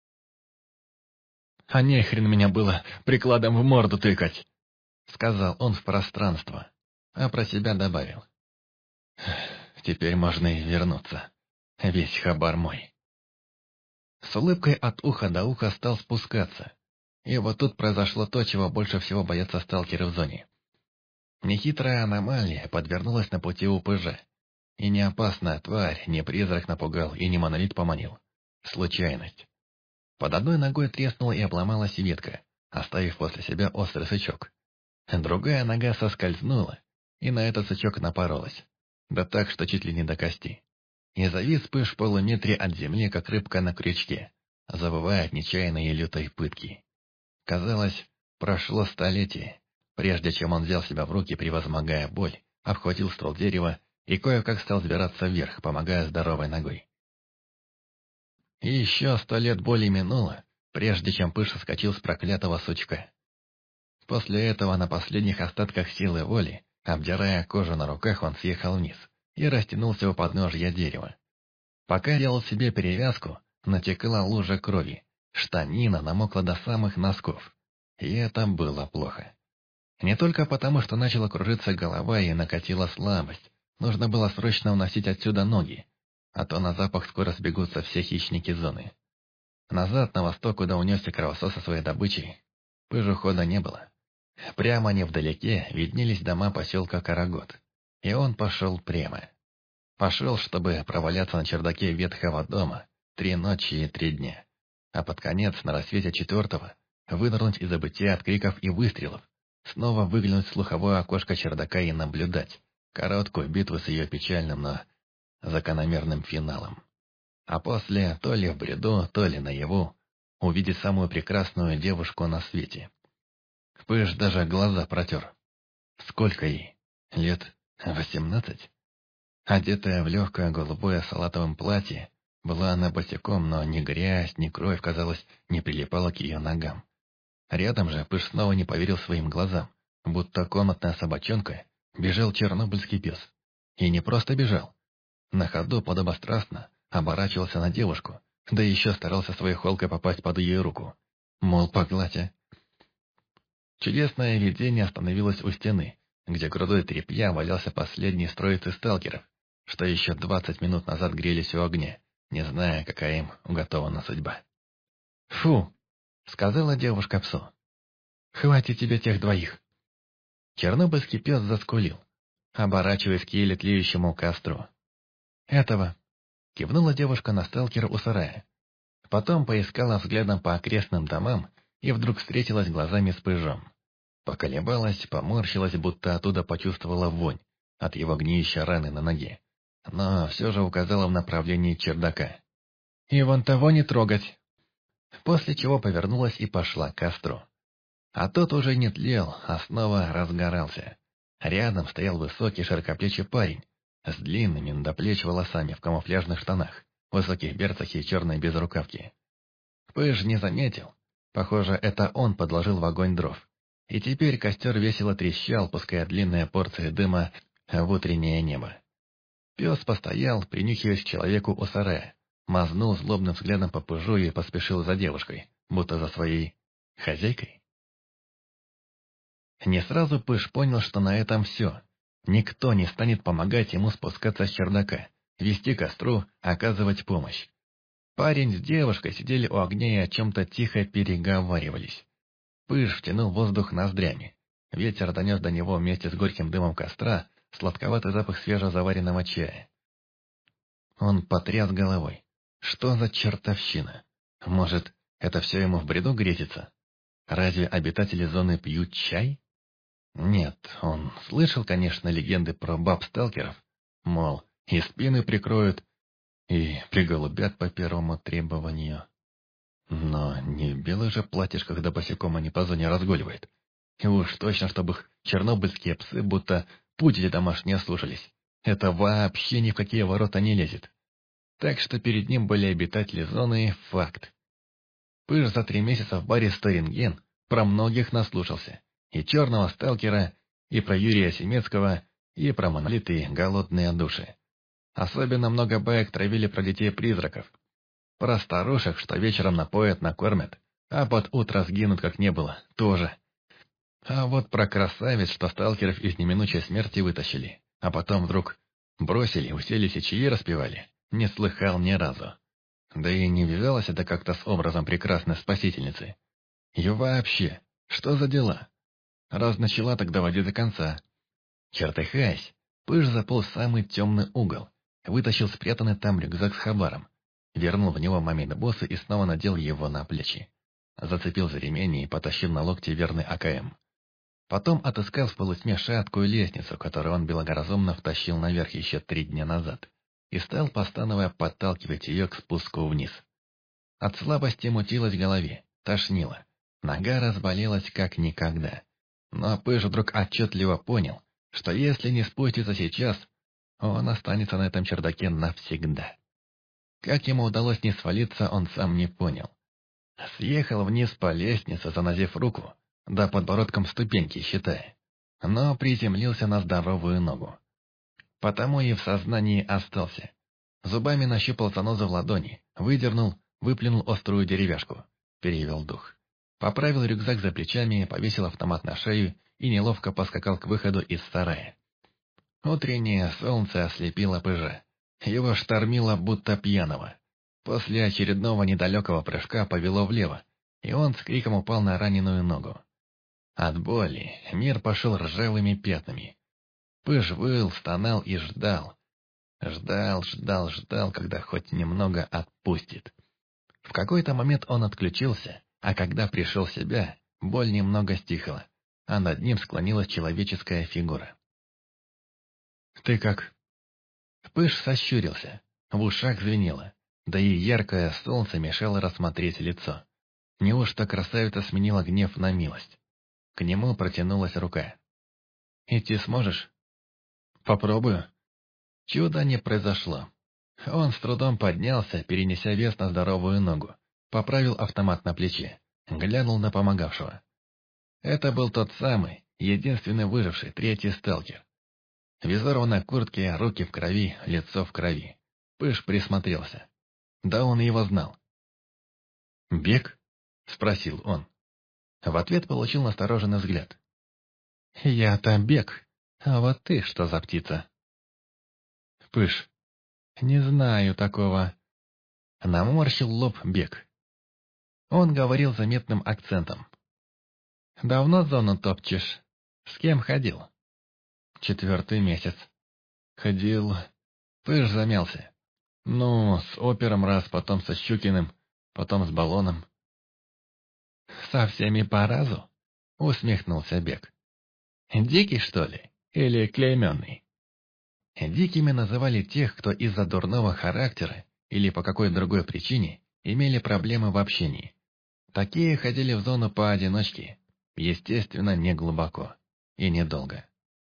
[SPEAKER 1] «А нехрен меня было прикладом в морду тыкать!» — сказал он в пространство, а про себя добавил. «Теперь можно и вернуться. Весь хабар мой». С улыбкой от уха до уха стал спускаться. И вот тут произошло то, чего больше всего боятся сталкеры в зоне. Нехитрая аномалия подвернулась на пути у Пыжа. И не опасная тварь, не призрак напугал и не монолит поманил. Случайность. Под одной ногой треснула и обломалась ветка, оставив после себя острый сучок. Другая нога соскользнула, и на этот сучок напоролась. Да так, что чуть ли не до кости. И завис Пыж в полуметре от земли, как рыбка на крючке, забывая от нечаянной и лютой пытки. Казалось, прошло столетие, прежде чем он взял себя в руки, превозмогая боль, обхватил ствол дерева и кое-как стал взбираться вверх, помогая здоровой ногой. И еще 100 лет боли минуло, прежде чем Пыж соскочил с проклятого сучка. После этого на последних остатках силы воли, обдирая кожу на руках, он съехал вниз, и растянулся у подножья дерева. Пока делал себе перевязку, натекла лужа крови, штанина намокла до самых носков. И это было плохо. Не только потому, что начала кружиться голова и накатила слабость. Нужно было срочно уносить отсюда ноги, а то на запах скоро сбегутся все хищники зоны. Назад, на восток, куда унесся кровосос со своей добычей, пыжу хода не было. Прямо невдалеке виднелись дома поселка Карагод, и он пошел прямо. Пошел, чтобы проваляться на чердаке ветхого дома 3 ночи и 3 дня, а под конец, на рассвете 4-го, вынырнуть из забытия от криков и выстрелов, снова выглянуть в слуховое окошко чердака и наблюдать короткую битву с ее печальным, но закономерным финалом. А после, то ли в бреду, то ли наяву, увидеть самую прекрасную девушку на свете. Пыж даже глаза протер. Сколько ей? Лет 18? Одетая в легкое голубое салатовом платье, была она босиком, но ни грязь, ни кровь, казалось, не прилипала к ее ногам. Рядом же Пыж снова не поверил своим глазам, будто комнатная собачонка бежал чернобыльский пес. И не просто бежал. На ходу подобострастно оборачивался на девушку, да еще старался своей холкой попасть под ее руку. Мол, погладь, а. Чудесное видение остановилось у стены, где грудой тряпья валялся последний из троицы сталкеров, что еще 20 минут назад грелись у огня, не зная, какая им уготована судьба. «Фу!» — сказала девушка псу. «Хватит тебе тех двоих!» Чернобыльский пес заскулил, оборачиваясь к еле тлеющему костру. «Этого!» — кивнула девушка на сталкера у сарая. Потом поискала взглядом по окрестным домам и вдруг встретилась глазами с Пыжом. Поколебалась, поморщилась, будто оттуда почувствовала вонь от его гниющей раны на ноге, но все же указала в направлении чердака. «И вон того не трогать!» После чего повернулась и пошла к костру. А тот уже не тлел, а снова разгорался. Рядом стоял высокий широкоплечий парень с длинными до плеч волосами в камуфляжных штанах, высоких берцах и черной безрукавке. Пыж не заметил. Похоже, это он подложил в огонь дров. И теперь костер весело трещал, пуская длинные порции дыма в утреннее небо. Пес постоял, принюхиваясь к человеку у сарая, мазнул злобным взглядом по Пыжу и поспешил за девушкой, будто за своей хозяйкой. Не сразу Пыж понял, что на этом все. Никто не станет помогать ему спускаться с чердака, вести костру, оказывать помощь. Парень с девушкой сидели у огня и о чем-то тихо переговаривались. Пыж втянул воздух ноздрями. Ветер донес до него вместе с горьким дымом костра сладковатый запах свежезаваренного чая. Он потряс головой. Что за чертовщина? Может, это все ему в бреду грезится? Разве обитатели зоны пьют чай? Нет, он слышал, конечно, легенды про баб-сталкеров. Мол, и спины прикроют, и приголубят по первому требованию. Но не в белых же платьишках да босиком они по зоне разгуливают. И уж точно, чтобы их чернобыльские псы будто пудели домашние слушались. Это вообще ни в какие ворота не лезет. Так что перед ним были обитатели зоны — факт. Пыж за 3 месяца в баре «Сторинген» про многих наслушался. И черного сталкера, и про Юрия Семецкого, и про монолиты голодные души. Особенно много баек травили про детей-призраков. Про старушек, что вечером напоят, накормят, а под утро сгинут, как не было, тоже. А вот про красавиц, что сталкеров из неминучей смерти вытащили, а потом вдруг бросили, уселись и чаи распевали, не слыхал ни разу. Да и не вязалось это как-то с образом прекрасной спасительницы. И вообще, что за дела? Раз начала, так доводи до конца. Чертыхаясь, Пыж заполз в самый темный угол, вытащил спрятанный там рюкзак с хабаром, вернул в него мамин боссы и снова надел его на плечи. Зацепил за ремень и потащил на локте верный АКМ. Потом отыскал в полутьме шаткую лестницу, которую он благоразумно втащил наверх еще 3 дня назад, и стал, постановая, подталкивать ее к спуску вниз. От слабости мутилось в голове, тошнило. Нога разболелась как никогда. Но Пыж вдруг отчетливо понял, что если не спустится сейчас, он останется на этом чердаке навсегда. Как ему удалось не свалиться, он сам не понял. Съехал вниз по лестнице, занозив руку, да подбородком ступеньки считая, но приземлился на здоровую ногу. потому и в сознании остался. Зубами нащупал занозу в ладони, выдернул, выплюнул острую деревяшку. Перевел дух. Поправил рюкзак за плечами, повесил автомат на шею и неловко поскакал к выходу из сарая. Утреннее солнце ослепило Пыжа. Его штормило, будто пьяного. После очередного недалекого прыжка повело влево, и он с криком упал на раненую ногу. От боли мир пошел ржавыми пятнами. Пыж выл, стонал и ждал. Ждал, когда хоть немного отпустит. В какой-то момент он отключился, а когда пришел в себя, боль немного стихла, а над ним склонилась человеческая фигура. «Ты как?» Пыж сощурился, в ушах звенело, да и яркое солнце мешало рассмотреть лицо. Неужто красавица сменила гнев на милость? К нему протянулась рука. «Идти сможешь?» «Попробую». Чуда не произошло. Он с трудом поднялся, перенеся вес на здоровую ногу, поправил автомат на плече, глянул на помогавшего. Это был тот самый, единственный выживший, третий сталкер. В изорванной куртке, руки в крови, лицо в крови. Пыж присмотрелся. Да он его знал. «Бег?» — спросил он. В ответ получил настороженный взгляд. «Я-то Бег, а вот ты что за птица?» «Пыж, не знаю такого». Наморщил лоб Бег. Он говорил заметным акцентом. «Давно зону топчешь? С кем ходил?» «4-й месяц». «Ходил...» Пыж замялся. «Ну, с опером раз, потом со Щукиным, потом с Баллоном». «Со всеми по разу?» — усмехнулся Бег. «Дикий, что ли? Или клейменный?» Дикими называли тех, кто из-за дурного характера или по какой другой причине имели проблемы в общении. Такие ходили в зону поодиночке, естественно, не глубоко и недолго.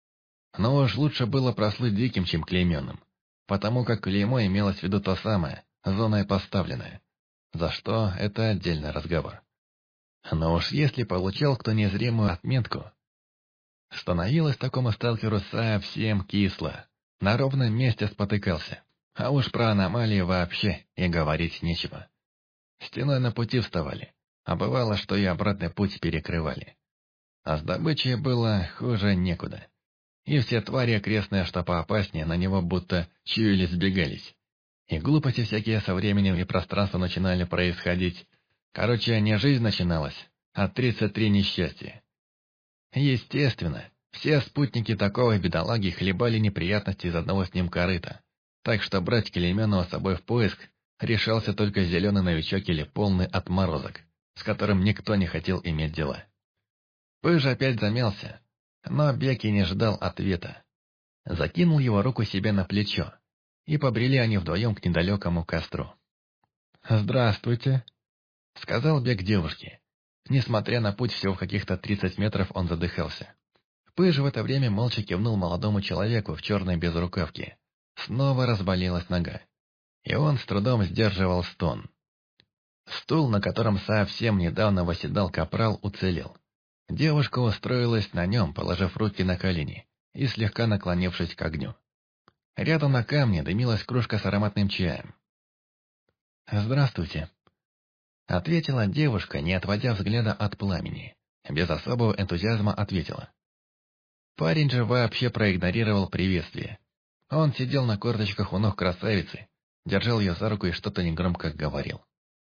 [SPEAKER 1] Но уж лучше было прослыть диким, чем клейменным, потому как клеймо имелось в виду то самое, зоной поставленное, за что это отдельный разговор. Но уж если получал кто незримую отметку, становилось такому сталкеру совсем кисло, на ровном месте спотыкался, а уж про аномалии вообще и говорить нечего. Стеной на пути вставали, а бывало, что и обратный путь перекрывали. А с добычей было хуже некуда. И все твари окрестные, что поопаснее, на него будто чуяли, сбегались. И глупости всякие со временем и пространством начинали происходить. Короче, не жизнь начиналась, а 33 несчастья. Естественно, все спутники такого бедолаги хлебали неприятности из одного с ним корыта. Так что брать Клейменова с собой в поиск решался только зеленый новичок или полный отморозок, с которым никто не хотел иметь дела. Пыж опять замялся, но Беки не ждал ответа. Закинул его руку себе на плечо, и побрели они вдвоем к недалекому костру. «Здравствуйте», — сказал Бек девушке. Несмотря на путь всего каких-то 30 метров, он задыхался. Пыж в это время молча кивнул молодому человеку в черной безрукавке. Снова разболелась нога, и он с трудом сдерживал стон. Стул, на котором совсем недавно восседал капрал, уцелел. Девушка устроилась на нем, положив руки на колени и слегка наклонившись к огню. Рядом на камне дымилась кружка с ароматным чаем. «Здравствуйте», — ответила девушка, не отводя взгляда от пламени. Без особого энтузиазма ответила. Парень же вообще проигнорировал приветствие. Он сидел на корточках у ног красавицы, держал ее за руку и что-то негромко говорил.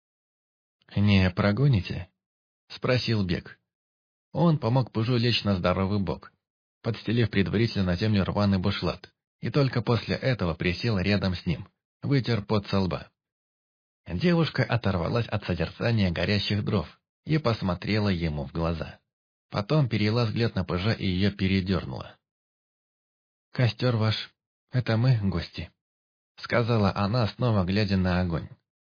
[SPEAKER 1] «Не прогоните?» — спросил Бек. Он помог Пыжу лечь на здоровый бок, подстелив предварительно на землю рваный бушлат, и только после этого присел рядом с ним, вытер пот со лба. Девушка оторвалась от созерцания горящих дров и посмотрела ему в глаза. Потом перевела взгляд на Пыжа и ее передернула. «Костер ваш, это мы, гости», — сказала она, снова глядя на огонь.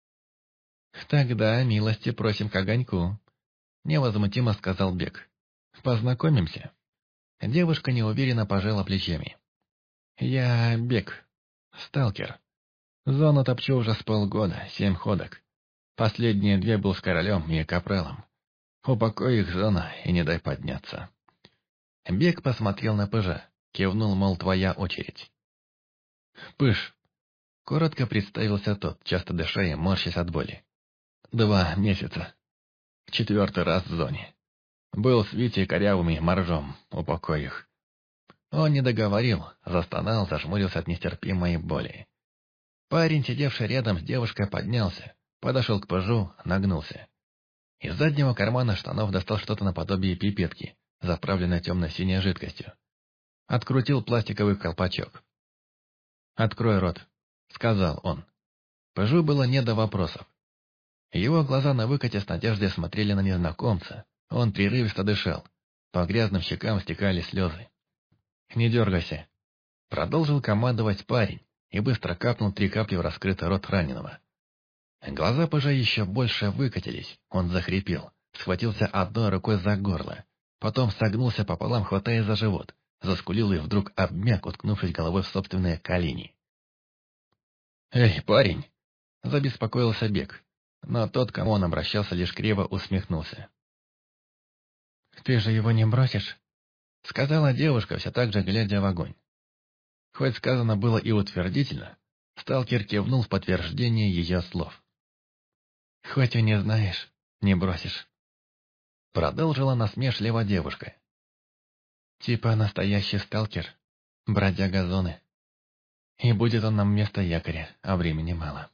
[SPEAKER 1] «Тогда милости просим к огоньку», — невозмутимо сказал Бек. «Познакомимся». Девушка неуверенно пожала плечами. «Я Бек, сталкер. Зону топчу уже с полгода, 7 ходок. Последние 2 был с королем и капралом. Упокой их, зона, и не дай подняться». Бек посмотрел на Пыжа, кивнул, мол, твоя очередь. Пыш. Коротко представился тот, часто дыша и морщась от боли. 2 месяца. 4-й раз в зоне. Был с Витей корявым и моржом, упокой их. Он не договорил, застонал, зажмурился от нестерпимой боли. Парень, сидевший рядом с девушкой, поднялся, подошел к пыжу, нагнулся. Из заднего кармана штанов достал что-то наподобие пипетки, заправленной темно-синей жидкостью. Открутил пластиковый колпачок. «Открой рот», — сказал он. Пыжу было не до вопросов. Его глаза на выкате с надеждой смотрели на незнакомца. Он прерывисто дышал. По грязным щекам стекали слезы. «Не дергайся», — продолжил командовать парень и быстро капнул 3 капли в раскрытый рот раненого. Глаза пыжа еще больше выкатились. Он захрипел, схватился одной рукой за горло. Потом согнулся пополам, хватая за живот. Заскулил и вдруг обмяк, уткнувшись головой в собственные колени. «Эй, парень!» — забеспокоился Бек. Но тот, кому он обращался, лишь криво усмехнулся. «Ты же его не бросишь?» — сказала девушка, все так же глядя в огонь. Хоть сказано было и утвердительно, сталкер кивнул в подтверждение ее слов. «Хоть и не знаешь, не бросишь», — продолжила насмешливо девушка. «Типа настоящий сталкер, бродяга зоны. И будет он нам вместо якоря, а времени мало».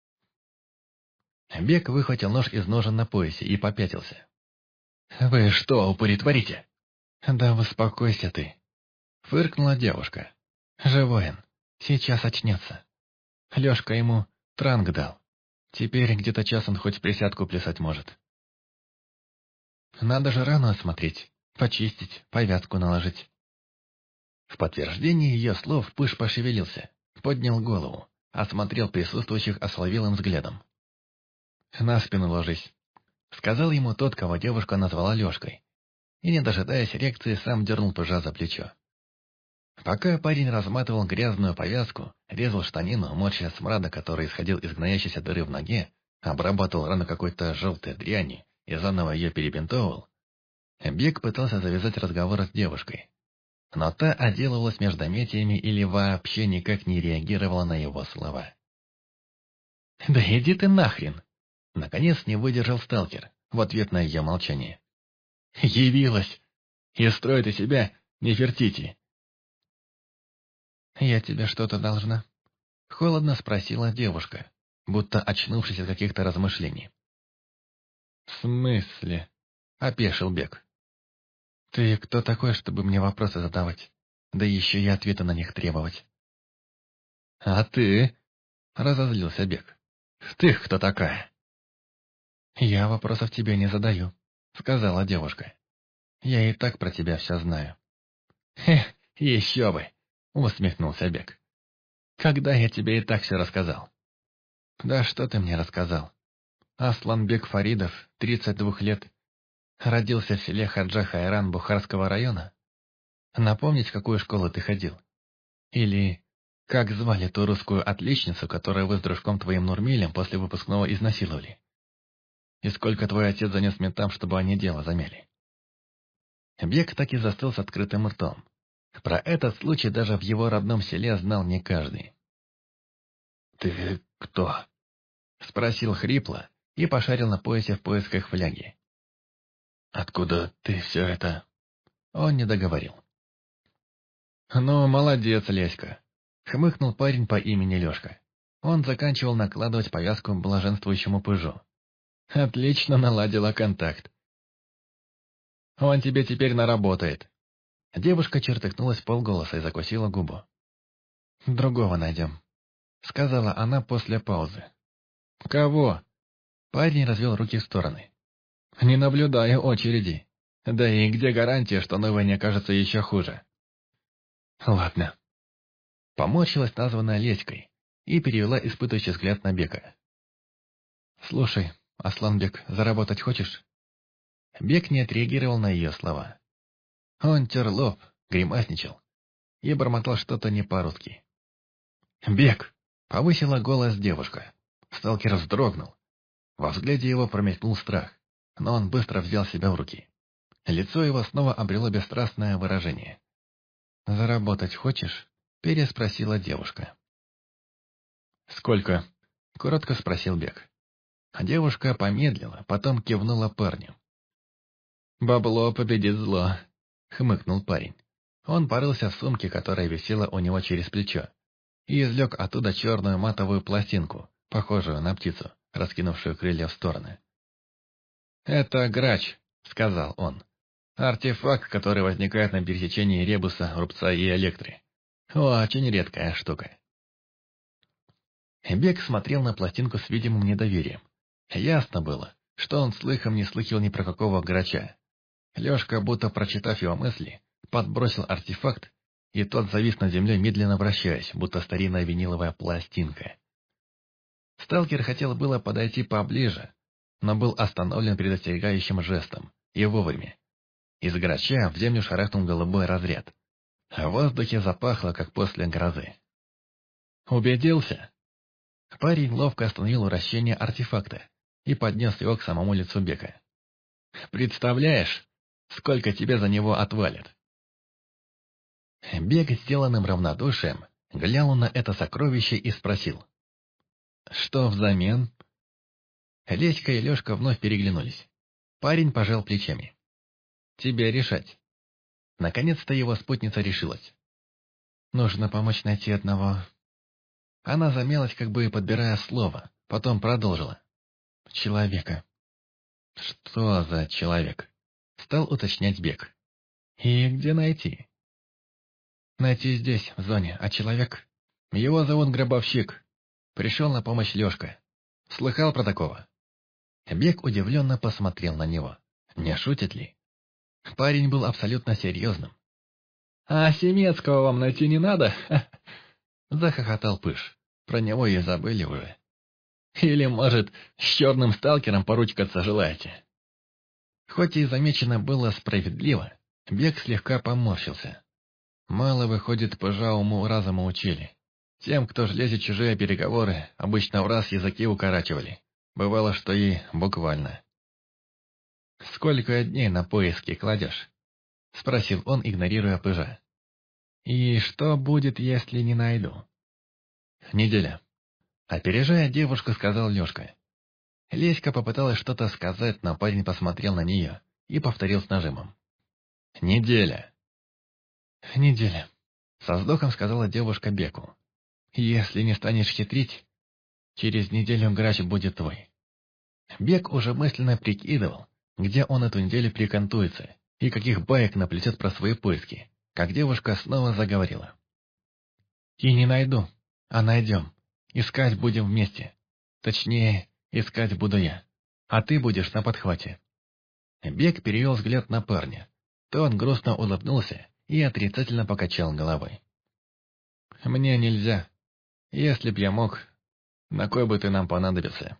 [SPEAKER 1] Бек выхватил нож из ножен на поясе и попятился. «Вы что, упыри, творите?» «Да успокойся ты», — фыркнула девушка. «Живой он, сейчас очнется. Лешка ему транк дал. Теперь где-то час он хоть присядку плясать может. Надо же рану осмотреть, почистить, повязку наложить». В подтверждение ее слов Пыш пошевелился, поднял голову, осмотрел присутствующих осоловелым взглядом. «На спину ложись», — сказал ему тот, кого девушка назвала Лешкой, и, не дожидаясь реакции, сам дернул Пыжа за плечо. Пока парень разматывал грязную повязку, резал штанину, морща смрада, который исходил из гноящейся дыры в ноге, обрабатывал рану какой-то желтой дряни и заново ее перебинтовывал, Бек пытался завязать разговор с девушкой. Но та отделывалась междометиями или вообще никак не реагировала на его слова. «Да иди ты нахрен!» Наконец не выдержал сталкер в ответ на ее молчание. «Явилась! И строит из себя Нефертити!» «Я тебе что-то должна?» — холодно спросила девушка, будто очнувшись от каких-то размышлений. «В смысле?» — опешил Бек. «Ты кто такой, чтобы мне вопросы задавать? Да еще и ответы на них требовать». «А ты?» — разозлился Бек. «Ты кто такая?» «Я вопросов тебе не задаю», — сказала девушка. «Я и так про тебя все знаю». Еще бы!» — усмехнулся Бек. «Когда я тебе и так все рассказал?» «Да что ты мне рассказал? Асланбек Фаридов, 32 лет, родился в селе Хаджа Хайран Бухарского района. Напомнить, в какую школу ты ходил? Или как звали ту русскую отличницу, которую вы с дружком твоим Нурмилем после выпускного изнасиловали? И сколько твой отец занес ментам, чтобы они дело замяли?» Бек так и застыл с открытым ртом. Про этот случай даже в его родном селе знал не каждый. «Ты кто?» — спросил хрипло и пошарил на поясе в поисках фляги. «Откуда ты все это?» Он не договорил. «Ну, молодец, Леська», — хмыкнул парень по имени Лешка. Он заканчивал накладывать повязку блаженствующему Пыжу. «Отлично наладила контакт. Он тебе теперь наработает». Девушка чертыхнулась полголоса и закусила губу. «Другого найдем», — сказала она после паузы. «Кого?» Парень развел руки в стороны. «Не наблюдаю очереди. Да и где гарантия, что новая не окажется еще хуже?» «Ладно». Поморщилась названная Леськой и перевела испытывающий взгляд на Бека. «Слушай, Асланбек, заработать хочешь?» Бек не отреагировал на ее слова. Он тер лоб, гримасничал и бормотал что-то не по-русски. «Бек!» — повысила голос девушка. Сталкер вздрогнул. Во взгляде его промелькнул страх, но он быстро взял себя в руки. Лицо его снова обрело бесстрастное выражение. «Заработать хочешь?» — переспросила девушка. «Сколько?» — коротко спросил Бек. Девушка помедлила, потом кивнула парню. «Бабло победит зло», — хмыкнул парень. Он порылся в сумке, которая висела у него через плечо, и извлек оттуда черную матовую пластинку, похожую на птицу, раскинувшую крылья в стороны. «Это грач», — сказал он. «Артефакт, который возникает на пересечении ребуса, рубца и электры. Очень редкая штука». Бек смотрел на пластинку с видимым недоверием. Ясно было, что он слыхом не слыхал ни про какого грача. Лешка, будто прочитав его мысли, подбросил артефакт, и тот завис на земле, медленно вращаясь, будто старинная виниловая пластинка. Сталкер хотел было подойти поближе, но был остановлен предостерегающим жестом, и вовремя. Из грача в землю шарахнул голубой разряд. В воздухе запахло, как после грозы. «Убедился?» Парень ловко остановил вращение артефакта и поднес его к самому лицу Бека. «Представляешь, сколько тебе за него отвалят?» Бек, сделанным равнодушием, глянул на это сокровище и спросил. «Что взамен?» Леська и Лешка вновь переглянулись. Парень пожал плечами. «Тебе решать». Наконец-то его спутница решилась. «Нужно помочь найти одного...» Она замялась, как бы подбирая слово, потом продолжила. «Человека». «Что за человек?» Стал уточнять Бек. «И где найти?» «Найти здесь, в зоне, а человек...» «Его зовут Гробовщик». Пришел на помощь Лешка. Слыхал про такого? Бек удивленно посмотрел на него. Не шутит ли? Парень был абсолютно серьезным. «А Семецкого вам найти не надо?» Захохотал Пыш. Про него и забыли уже. «Или, может, с черным сталкером поручкаться желаете?» Хоть и замечено было справедливо, Бек слегка поморщился. Мало, выходит, Пыжа уму-разуму учили. Тем, кто ж лезет в чужие переговоры, обычно в раз языки укорачивали. Бывало, что и буквально. «Сколько дней на поиски кладешь?» — спросил он, игнорируя Пыжа. «И что будет, если не найду?» «Неделя». Опережая девушку, сказал Лешка. Леська попыталась что-то сказать, но парень посмотрел на нее и повторил с нажимом. «Неделя». «Неделя», — со вздохом сказала девушка Беку. «Если не станешь хитрить, через неделю грач будет твой». Бек уже мысленно прикидывал, где он эту неделю прикантуется и каких баек наплетет про свои поиски, как девушка снова заговорила. «И не найду, а найдем. Искать будем вместе. Точнее, искать буду я, а ты будешь на подхвате». Бек перевел взгляд на парня. То он грустно улыбнулся и отрицательно покачал головой. «Мне нельзя. Если б я мог, на кой бы ты нам понадобился?»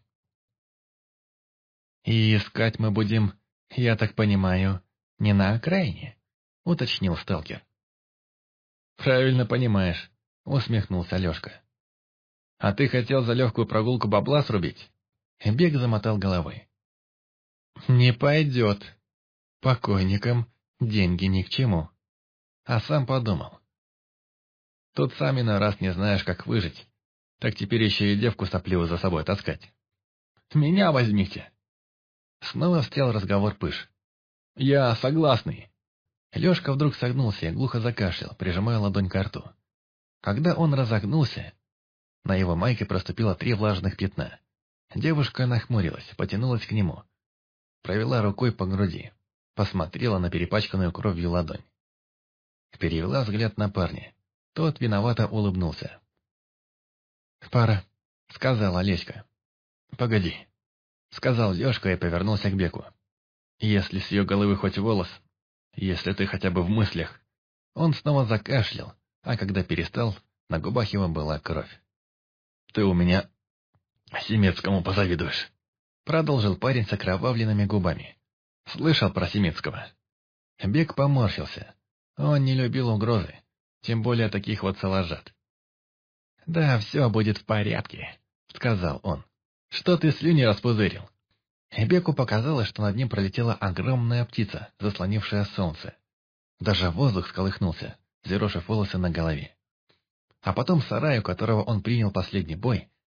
[SPEAKER 1] «И искать мы будем, я так понимаю, не на окраине?» — уточнил сталкер. «Правильно понимаешь», — усмехнулся Лешка. «А ты хотел за легкую прогулку бабла срубить?» Бег замотал головой. «Не пойдет. Покойникам деньги ни к чему». А сам подумал. «Тут сам иной раз не знаешь, как выжить, так теперь еще и девку сопливую за собой таскать. Меня возьмите». Снова встрял разговор Пыш. «Я согласный». Лешка вдруг согнулся и глухо закашлял, прижимая ладонь к рту. Когда он разогнулся, на его майке проступило 3 влажных пятна. Девушка нахмурилась, потянулась к нему. Провела рукой по груди, посмотрела на перепачканную кровью ладонь. Перевела взгляд на парня. Тот виновато улыбнулся. «Пора», — сказала Олеська. «Погоди», — сказал Лешка и повернулся к Беку. «Если с ее головы хоть волос, если ты хотя бы в мыслях...» Он снова закашлял, а когда перестал, на губах его была кровь. «Ты у меня Семецкому позавидуешь», — продолжил парень с окровавленными губами. «Слышал про Семецкого?» Бек поморщился. Он не любил угрозы, тем более таких вот салажат. «Да все будет в порядке», — сказал он. «Что ты слюни распузырил?» Беку показалось, что над ним пролетела огромная птица, заслонившая солнце. Даже воздух всколыхнулся, взъерошив волосы на голове. А потом сарай, у которого он принял последний бой,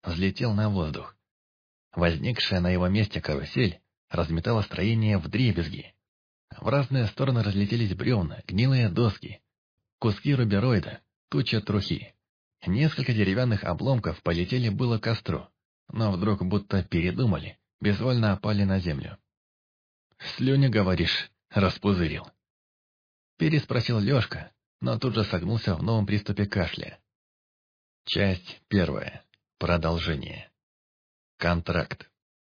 [SPEAKER 1] взлетел на воздух. Возникшая на его месте карусель разметала строение вдребезги. В разные стороны разлетелись бревна, гнилые доски, куски рубероида, туча трухи. Несколько деревянных обломков полетели было к костру, но вдруг будто передумали, безвольно опали на землю. «Слюни, говоришь, распузырил?» Переспросил Лёшка, но тут же согнулся в новом приступе кашля. Часть 1. Продолжение. Контракт.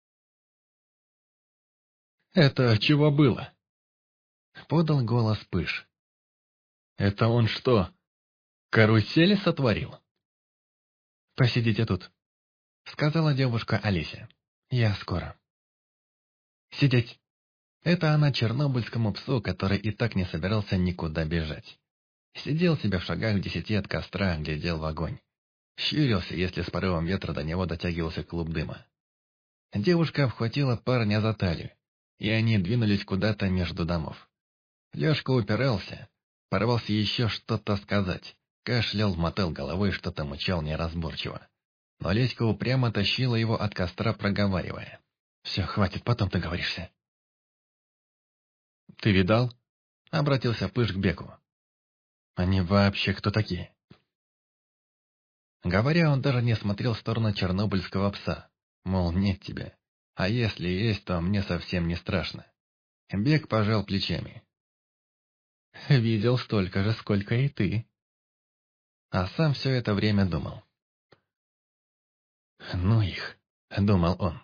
[SPEAKER 1] «Это чего было?» Подал голос Пыж. «Это он что, карусели сотворил?» «Посидите тут», — сказала девушка Олеся. «Я скоро». «Сидеть». Это она чернобыльскому псу, который и так не собирался никуда бежать. Сидел себе в шагах в 10 от костра, глядел в огонь. Щурился, если с порывом ветра до него дотягивался клуб дыма. Девушка обхватила парня за талию, и они двинулись куда-то между домов. Лёшка упирался, порвался еще что-то сказать, кашлял, мотал головой, что-то мычал неразборчиво. Но Леська упрямо тащила его от костра, проговаривая. «Все, хватит, потом договоришься». «Ты видал?» — обратился Пыж к Беку. «Они вообще кто такие?» Говоря, он даже не смотрел в сторону чернобыльского пса. Мол, нет тебя. А если есть, то мне совсем не страшно. Бек пожал плечами. «Видел столько же, сколько и ты». А сам все это время думал. «Ну их», — думал он.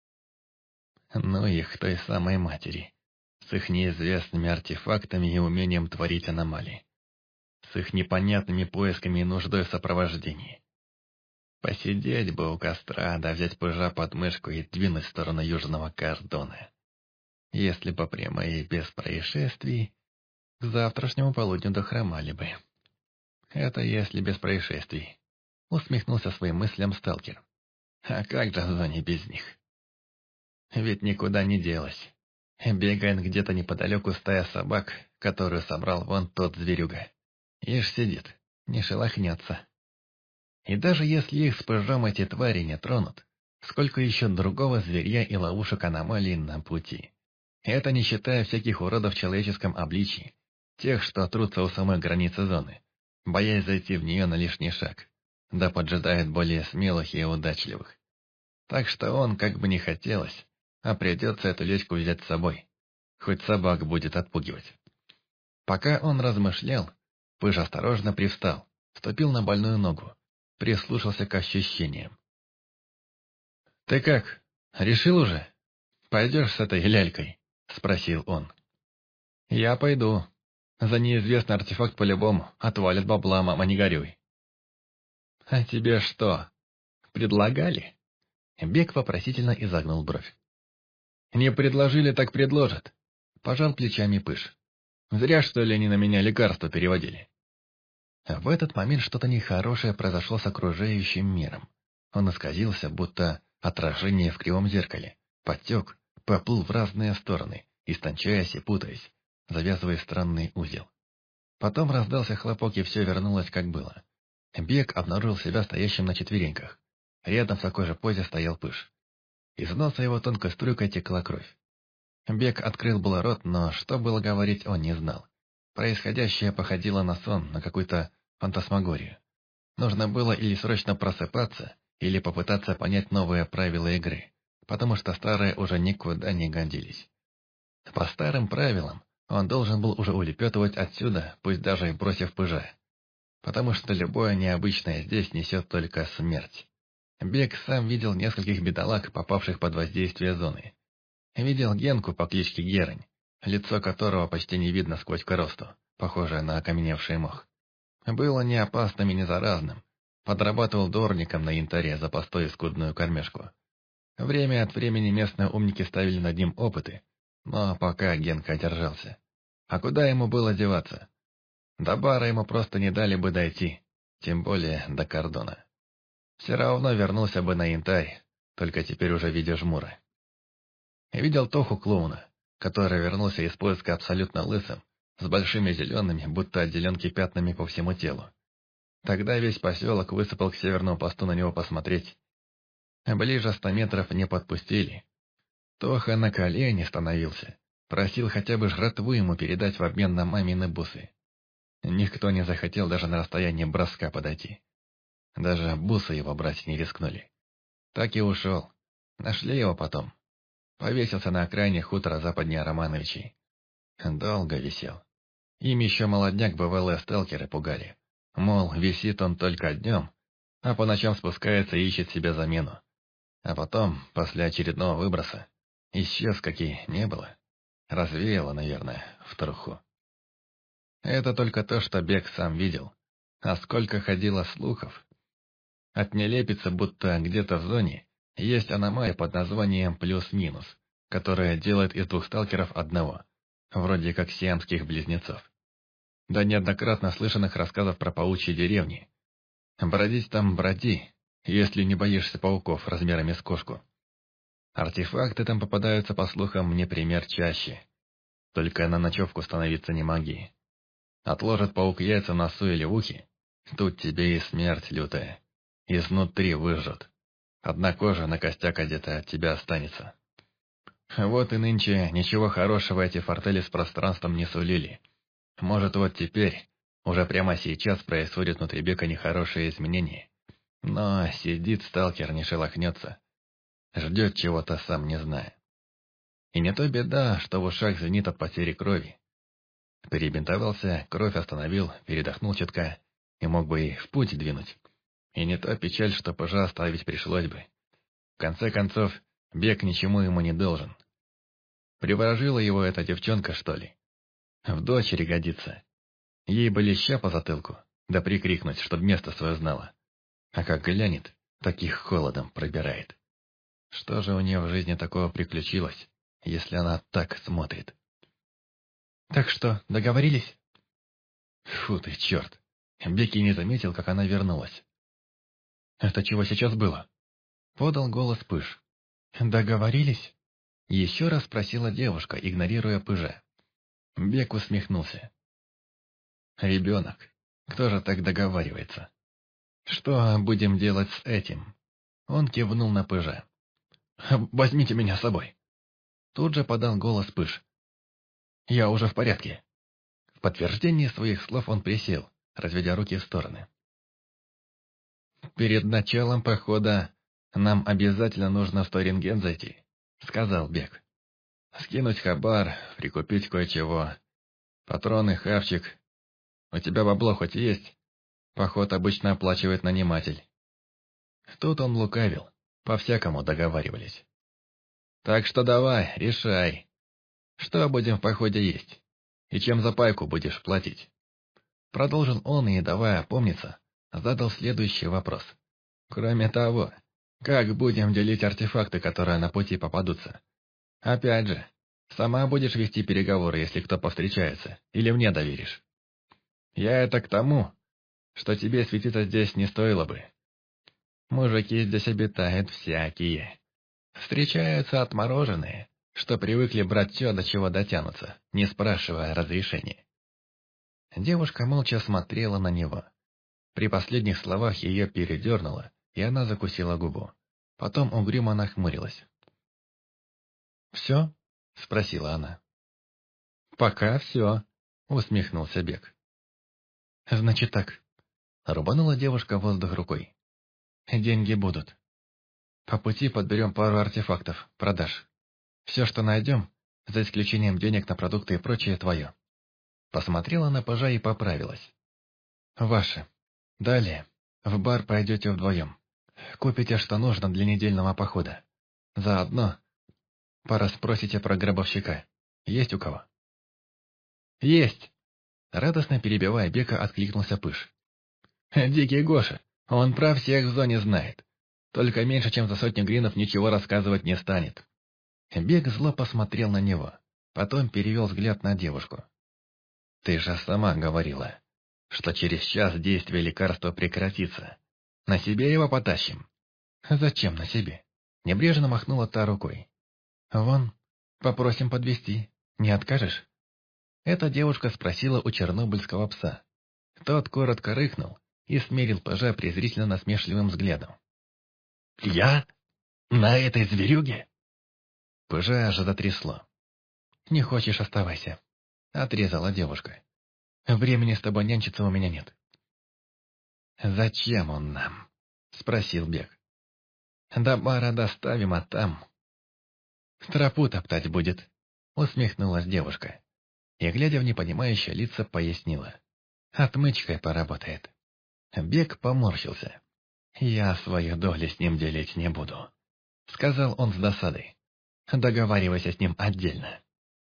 [SPEAKER 1] «Ну их, той самой матери, с их неизвестными артефактами и умением творить аномалии, с их непонятными поисками и нуждой в сопровождении. Посидеть бы у костра, да взять Пыжа под мышку и двинуть в сторону южного кордона. Если бы прямо и без происшествий, к завтрашнему полудню дохромали бы. Это если без происшествий», — усмехнулся своим мыслям сталкер. «А как же в зоне без них? Ведь никуда не делась. Бегает где-то неподалеку стая собак, которую собрал вон тот зверюга. Ишь сидит, не шелохнется. И даже если их с Пыжом эти твари не тронут, сколько еще другого зверья и ловушек аномалий на пути. Это не считая всяких уродов в человеческом обличии, тех, что трутся у самой границы зоны, боясь зайти в нее на лишний шаг, да поджидает более смелых и удачливых. Так что он, как бы не хотелось, а придется эту лечку взять с собой, хоть собак будет отпугивать. Пока он размышлял, Пыж осторожно привстал, ступил на больную ногу, прислушался к ощущениям. «Ты как, решил уже? Пойдешь с этой лялькой?» — спросил он. «Я пойду. За неизвестный артефакт по-любому отвалит бабла, мама, не горюй». «А тебе что, предлагали?» Бек вопросительно изогнул бровь. «Не предложили, так предложат», — пожал плечами Пыж. «Зря, что ли, они на меня лекарства переводили». В этот момент что-то нехорошее произошло с окружающим миром. Он исказился, будто отражение в кривом зеркале, потек, поплыл в разные стороны, истончаясь и путаясь, завязывая странный узел. Потом раздался хлопок, и все вернулось, как было. Бек обнаружил себя стоящим на четвереньках. Рядом в такой же позе стоял Пыж. Из носа его тонкой струйкой текла кровь. Бек открыл было рот, но что было говорить, он не знал. Происходящее походило на сон, на какую-то фантасмагорию. Нужно было или срочно просыпаться, или попытаться понять новые правила игры, потому что старые уже никуда не годились. По старым правилам он должен был уже улепетывать отсюда, пусть даже и бросив Пыжа, потому что любое необычное здесь несет только смерть. Бек сам видел нескольких бедолаг, попавших под воздействие зоны. Видел Генку по кличке Герань, лицо которого почти не видно сквозь коросту, похожее на окаменевший мох. Было не опасным и не заразным. Подрабатывал дворником на янтаре за постой и скудную кормежку. Время от времени местные умники ставили над ним опыты, но пока Генка держался. А куда ему было деваться? До бара ему просто не дали бы дойти, тем более до кордона. Все равно вернулся бы на янтарь, только теперь уже в виде жмура. Видел Тоху-клоуна, который вернулся из поиска абсолютно лысым, с большими зелеными, будто отделенки пятнами по всему телу. Тогда весь поселок высыпал к северному посту на него посмотреть. Ближе 100 метров не подпустили. Тоха на колени становился. Просил хотя бы жратву ему передать в обмен на мамины бусы. Никто не захотел даже на расстояние броска подойти. Даже бусы его брать не рискнули. Так и ушел. Нашли его потом. Повесился на окраине хутора западнее Романовичей. Долго висел. Им еще молодняк бывалые сталкеры пугали. Мол, висит он только днем, а по ночам спускается и ищет себе замену. А потом, после очередного выброса, исчез, как и не было. Развеяло, наверное, в труху. Это только то, что Бег сам видел. А сколько ходило слухов. От нелепицы, будто где-то в зоне, есть аномалия под названием «плюс-минус», которая делает из двух сталкеров одного, вроде как сиамских близнецов. До неоднократно слышанных рассказов про паучьи деревни. Бродить там броди, если не боишься пауков размерами с кошку. Артефакты там попадаются, по слухам, не пример чаще. Только на ночевку становиться не моги. Отложит паук яйца в носу или в ухе, тут тебе и смерть лютая. Изнутри выжжет. Одна кожа на костях одета от тебя останется. Вот и нынче ничего хорошего эти фортели с пространством не сулили. Может, вот теперь, уже прямо сейчас происходит внутри Бека нехорошие изменения. Но сидит сталкер, не шелохнется. Ждет чего-то, сам не зная. И не то беда, что в ушах звенит от потери крови. Перебинтовался, кровь остановил, передохнул чутка, и мог бы и в путь двинуть. И не то печаль, что пожа оставить пришлось бы. В конце концов, Бег ничему ему не должен. Приворожила его эта девчонка, что ли? В дочери годится. Ей бы леща по затылку, да прикрикнуть, чтоб место свое знала. А как глянет, таких холодом пробирает. Что же у нее в жизни такого приключилось, если она так смотрит? «Так что, договорились?» Фу ты, черт. Бекки не заметил, как она вернулась. «Это чего сейчас было?» Подал голос Пыж. «Договорились?» Еще раз спросила девушка, игнорируя Пыжа. Бек усмехнулся. «Ребенок. Кто же так договаривается?» «Что будем делать с этим?» Он кивнул на Пыжа. «Возьмите меня с собой». Тут же подал голос Пыж. «Я уже в порядке». В подтверждение своих слов он присел, разведя руки в стороны. «Перед началом похода нам обязательно нужно в той рентген зайти», — сказал Бек. «Скинуть хабар, прикупить кое-чего. Патроны, хавчик. У тебя бабло хоть есть? Поход обычно оплачивает наниматель». Тут он лукавил, по-всякому договаривались. «Так что давай, решай. Что будем в походе есть? И чем за пайку будешь платить?» Продолжил он и, давая опомниться, задал следующий вопрос. «Кроме того, как будем делить артефакты, которые на пути попадутся? Опять же, сама будешь вести переговоры, если кто повстречается, или мне доверишь? Я это к тому, что тебе светиться здесь не стоило бы. Мужики здесь обитают всякие. Встречаются отмороженные, что привыкли брать все, до чего дотянутся, не спрашивая разрешения». Девушка молча смотрела на него. При последних словах ее передернуло, и она закусила губу. Потом угрюмо нахмурилась. «Все?» — спросила она. «Пока все», — усмехнулся Бек. «Значит так». Рубанула девушка воздух рукой. «Деньги будут. По пути подберем пару артефактов, продаж. Все, что найдем, за исключением денег на продукты и прочее, твое». Посмотрела на пажа и поправилась. «Ваше. Далее, в бар пойдете вдвоем. Купите, что нужно для недельного похода. Заодно пораспросите про гробовщика. Есть у кого?» «Есть!» Радостно перебивая Бека, откликнулся Пыж. «Дикий Гоша, он про всех в зоне знает. Только меньше, чем за 100 гринов ничего рассказывать не станет». Бек зло посмотрел на него, потом перевел взгляд на девушку. «Ты же сама говорила, что через час действие лекарства прекратится. На себе его потащим». «Зачем на себе?» Небрежно махнула та рукой. «Вон, попросим подвезти. Не откажешь?» Эта девушка спросила у чернобыльского пса. Тот коротко рыкнул и смерил пажа презрительно насмешливым взглядом. «Я?» На этой зверюге?» Пыжа аж затрясло. «Не хочешь — оставайся», — отрезала девушка. «Времени с тобой нянчиться у меня нет». «Зачем он нам?» — спросил Бег. «До бара доставим, а там...» «Тропу топтать будет», — усмехнулась девушка. И, глядя в непонимающие лица, пояснила. «Отмычкой поработает». Бег поморщился. «Я свою долю с ним делить не буду», — сказал он с досадой. «Договаривайся с ним отдельно».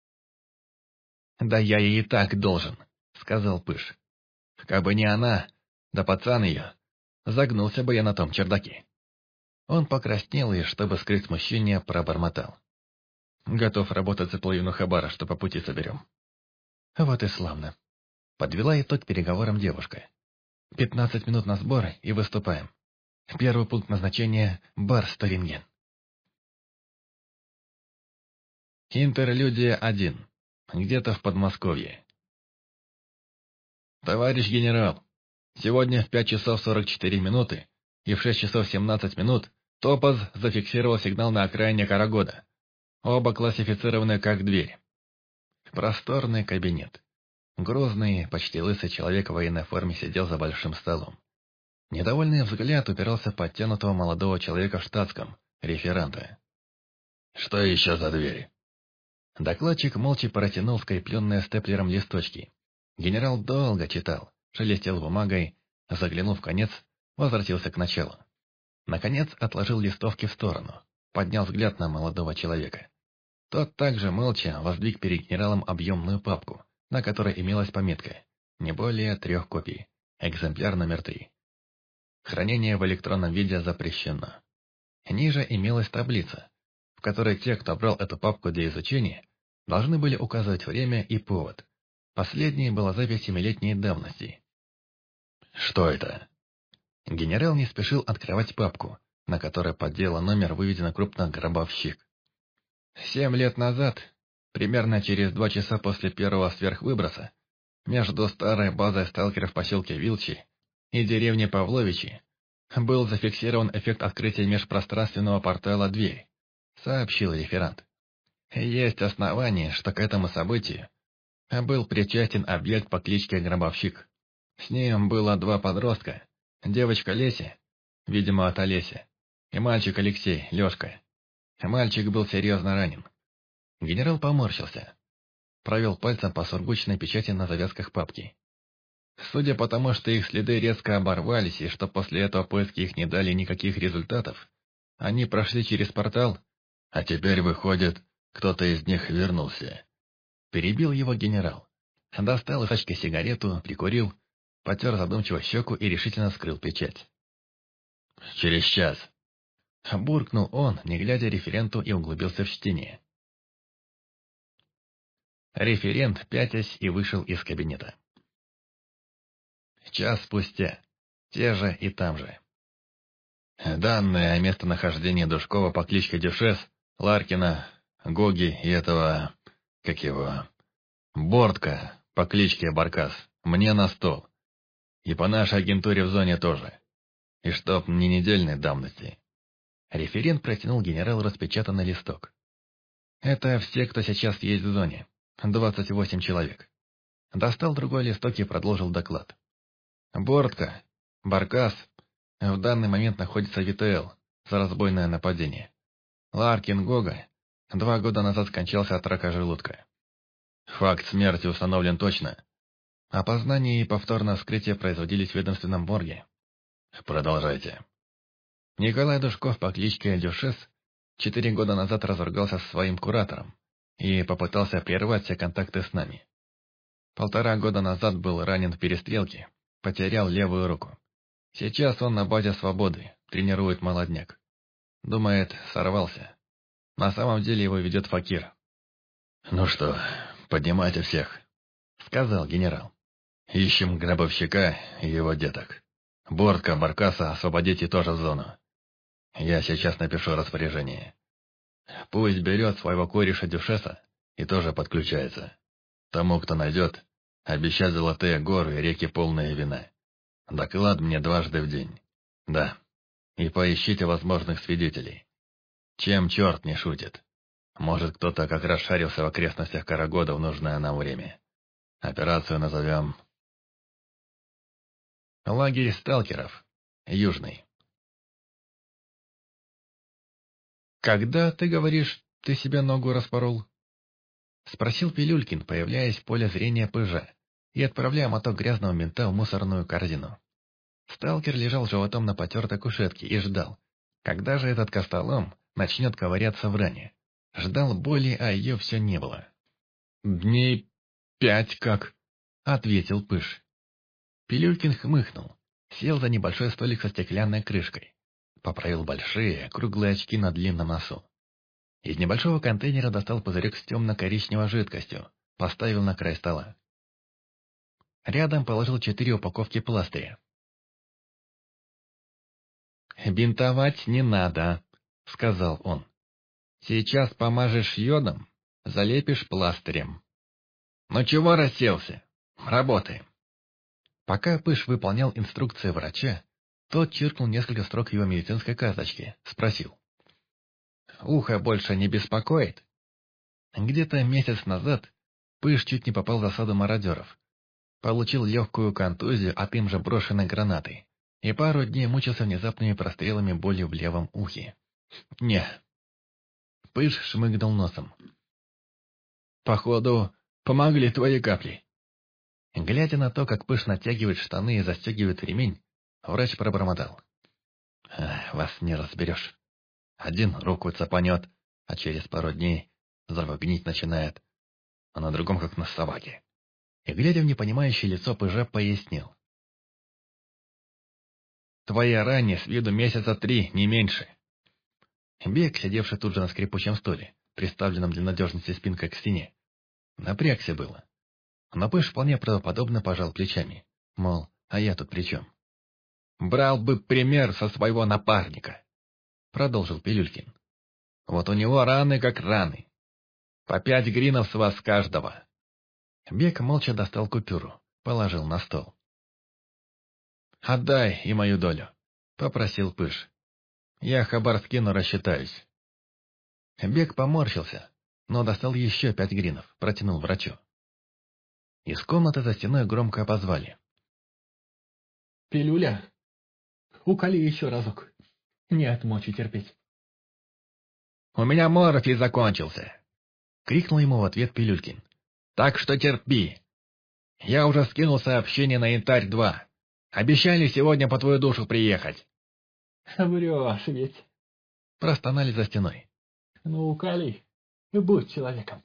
[SPEAKER 1] «Да я ей и так должен», — сказал Пыж. «Кабы не она, да пацан ее, загнулся бы я на том чердаке». Он покраснел и, чтобы скрыть смущение, пробормотал. «Готов работать за половину хабара, что по пути соберем». «Вот и славно», — подвела итог переговорам девушка. 15 минут на сбор и выступаем. Первый пункт назначения – бар «Сторинген». Интерлюдия 1. Где-то в Подмосковье. «Товарищ генерал, сегодня в 5 часов 44 минуты и в 6 часов 17 минут Топаз зафиксировал сигнал на окраине Карагода. Оба классифицированы как дверь». Просторный кабинет. Грозный, почти лысый человек в военной форме сидел за большим столом. Недовольный взгляд упирался в подтянутого молодого человека в штатском, реферанта. «Что еще за дверь?» Докладчик молча протянул скрепленные степлером листочки. Генерал долго читал, шелестел бумагой, заглянув в конец, возвратился к началу. Наконец отложил листовки в сторону, поднял взгляд на молодого человека. Тот также молча воздвиг перед генералом объемную папку, на которой имелась пометка «Не более 3 копий. Экземпляр номер 3». Хранение в электронном виде запрещено. Ниже имелась таблица, в которой те, кто брал эту папку для изучения, должны были указывать время и повод. Последней была запись 7-летней давности. «Что это?» Генерал не спешил открывать папку, на которой под дело номер выведено крупно «Гробовщик». 7 лет назад, примерно через 2 часа после первого сверхвыброса, между старой базой сталкеров в поселке Вилчи и деревней Павловичи был зафиксирован эффект открытия межпространственного портала «Дверь», сообщил реферант. Есть основания, что к этому событию был причастен объект по кличке Гробовщик. С ним было 2 подростка, девочка Леся, видимо от Олеся, и мальчик Алексей, Лешка. Мальчик был серьезно ранен. Генерал поморщился, провел пальцем по сургучной печати на завязках папки. Судя по тому, что их следы резко оборвались, и что после этого поиски их не дали никаких результатов, они прошли через портал, а теперь, выходит, кто-то из них вернулся. Перебил его генерал. Достал из пачки сигарету, прикурил, потер задумчиво щеку и решительно скрыл печать. «Через час», — буркнул он, не глядя референту, и углубился в чтение. Референт, пятясь, и вышел из кабинета. Час спустя. Те же и там же. Данные о местонахождении Душкова по кличке Дюшес, Ларкина, Гоги и этого... как его... Бортка по кличке Баркас мне на стол. И по нашей агентуре в зоне тоже. И чтоб не недельной давности. Референт протянул генералу распечатанный листок. Это все, кто сейчас есть в зоне. 28 человек. Достал другой листок и продолжил доклад. Бортка, Баркас, в данный момент находится в ВТЛ за разбойное нападение. Ларкин Гога 2 года назад скончался от рака желудка. Факт смерти установлен точно. Опознание и повторное вскрытие производились в ведомственном морге. Продолжайте. Николай Душков по кличке Дюшес 4 года назад разругался со своим куратором и попытался прервать все контакты с нами. 1,5 года назад был ранен в перестрелке, потерял левую руку. Сейчас он на базе Свободы, тренирует молодняк. Думает, сорвался. На самом деле его ведет Факир. «Ну что, поднимайте всех», — сказал генерал. «Ищем гробовщика и его деток. Бортка, Баркаса освободите тоже в зону. Я сейчас напишу распоряжение. Пусть берет своего кореша Дюшеса и тоже подключается. Тому, кто найдет, обещать золотые горы и реки полные вина. Доклад мне 2 раза в день. Да. И поищите возможных свидетелей. Чем черт не шутит? Может, кто-то как раз шарился в окрестностях Карагода в нужное нам время. Операцию назовем... Лагерь сталкеров. Южный. «Когда, ты говоришь, ты себе ногу распорол?» — спросил Пилюлькин, появляясь в поле зрения пыжа и отправляя моток грязного мента в мусорную корзину. Сталкер лежал животом на потертой кушетке и ждал, когда же этот костолом начнет ковыряться в ране. Ждал боли, а ее все не было. «Дней 5 как», — ответил пыж. Пилюлькин хмыкнул, сел за небольшой столик со стеклянной крышкой, поправил большие, круглые очки на длинном носу. Из небольшого контейнера достал пузырек с темно-коричневой жидкостью, поставил на край стола. Рядом положил 4 упаковки пластыря. «Бинтовать не надо», — сказал он. «Сейчас помажешь йодом, залепишь пластырем. Ну чего расселся? Работаем». Пока пыж выполнял инструкции врача, тот чиркнул несколько строк его медицинской карточки, спросил. «Ухо больше не беспокоит?» Где-то месяц назад пыж чуть не попал в засаду мародеров. Получил легкую контузию от им же брошенной гранаты и пару дней мучился внезапными прострелами боли в левом ухе. «Не». Пыж шмыгнул носом. «Походу, помогли твои капли». Глядя на то, как пыж натягивает штаны и застегивает ремень, врач пробормотал. «Вас не разберешь. Один руку цапанет, а через пару дней здорово гнить начинает, а на другом как на собаке». И, глядя в непонимающее лицо пыжа, пояснил. «Твоя ране с виду месяца 3, не меньше». Бег, сидевший тут же на скрипучем стуле, приставленном для надежности спинкой к стене, напрягся было. Но пыж вполне правдоподобно пожал плечами, мол, а я тут при чем? «Брал бы пример со своего напарника», — продолжил Пилюлькин. «Вот у него раны как раны. По 5 гринов с вас каждого». Бег молча достал купюру, положил на стол. «Отдай и мою долю», — попросил пыж. «Я хабар скину, рассчитаюсь». Бег поморщился, но достал еще 5 гринов, протянул врачу. Из комнаты за стеной громко позвали.
[SPEAKER 2] «Пилюля, уколи еще разок. Нет мочи терпеть».
[SPEAKER 1] «У меня морфий закончился», — крикнул ему в ответ Пилюлькин. «Так что терпи. Я уже скинул сообщение на Янтарь-2. Обещали сегодня по твою душу приехать».
[SPEAKER 2] «Врешь ведь».
[SPEAKER 1] Простонали за стеной.
[SPEAKER 2] «Ну, уколи, будь человеком».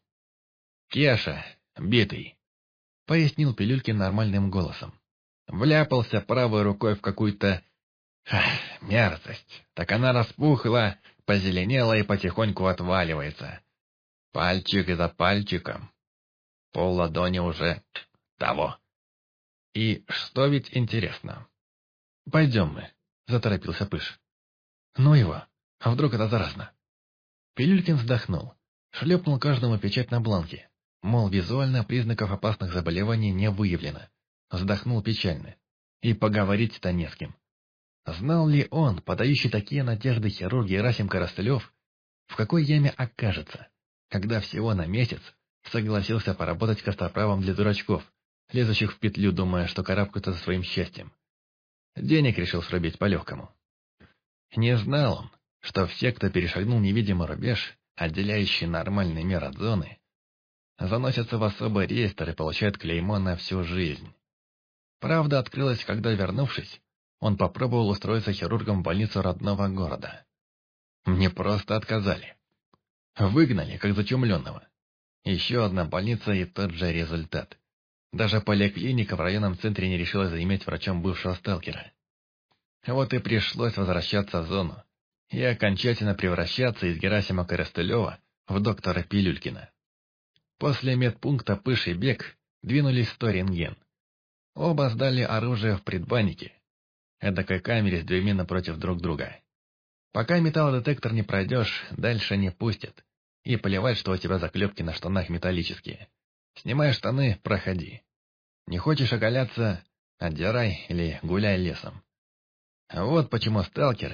[SPEAKER 1] «Кеша, битый», — пояснил Пилюлькин нормальным голосом. Вляпался правой рукой в какую-то... мерзость. Так она распухла, позеленела и потихоньку отваливается. Пальчик за пальчиком. Пол ладони уже того. И что ведь интересно? «Пойдем мы», — заторопился пыж. «Ну его, а вдруг это заразно?» Пилюлькин вздохнул, шлепнул каждому печать на бланке, мол, визуально признаков опасных заболеваний не выявлено. Вздохнул печально. И поговорить-то не с кем. Знал ли он, подающий такие надежды хирург Герасим Коростылев, в какой яме окажется, когда всего на месяц согласился поработать костоправом для дурачков, лезущих в петлю, думая, что карабкаются за своим счастьем. Денег решил срубить по-легкому. Не знал он, что все, кто перешагнул невидимый рубеж, отделяющий нормальный мир от зоны, заносятся в особый реестр и получают клеймо на всю жизнь. Правда открылась, когда, вернувшись, он попробовал устроиться хирургом в больницу родного города. Мне просто отказали. Выгнали, как зачумленного. Еще одна больница и тот же результат. Даже поликлиника в районном центре не решила заиметь врачом бывшего сталкера. Вот и пришлось возвращаться в зону и окончательно превращаться из Герасима Коростылева в доктора Пилюлькина. После медпункта Пыж и Бег двинулись в Сто-Рентген. Оба сдали оружие в предбаннике, эдакой камере с дверьми напротив друг друга. Пока металлодетектор не пройдешь, дальше не пустят. И плевать, что у тебя заклепки на штанах металлические. Снимай штаны, проходи. Не хочешь оголяться, отдирай или гуляй лесом. Вот почему сталкеры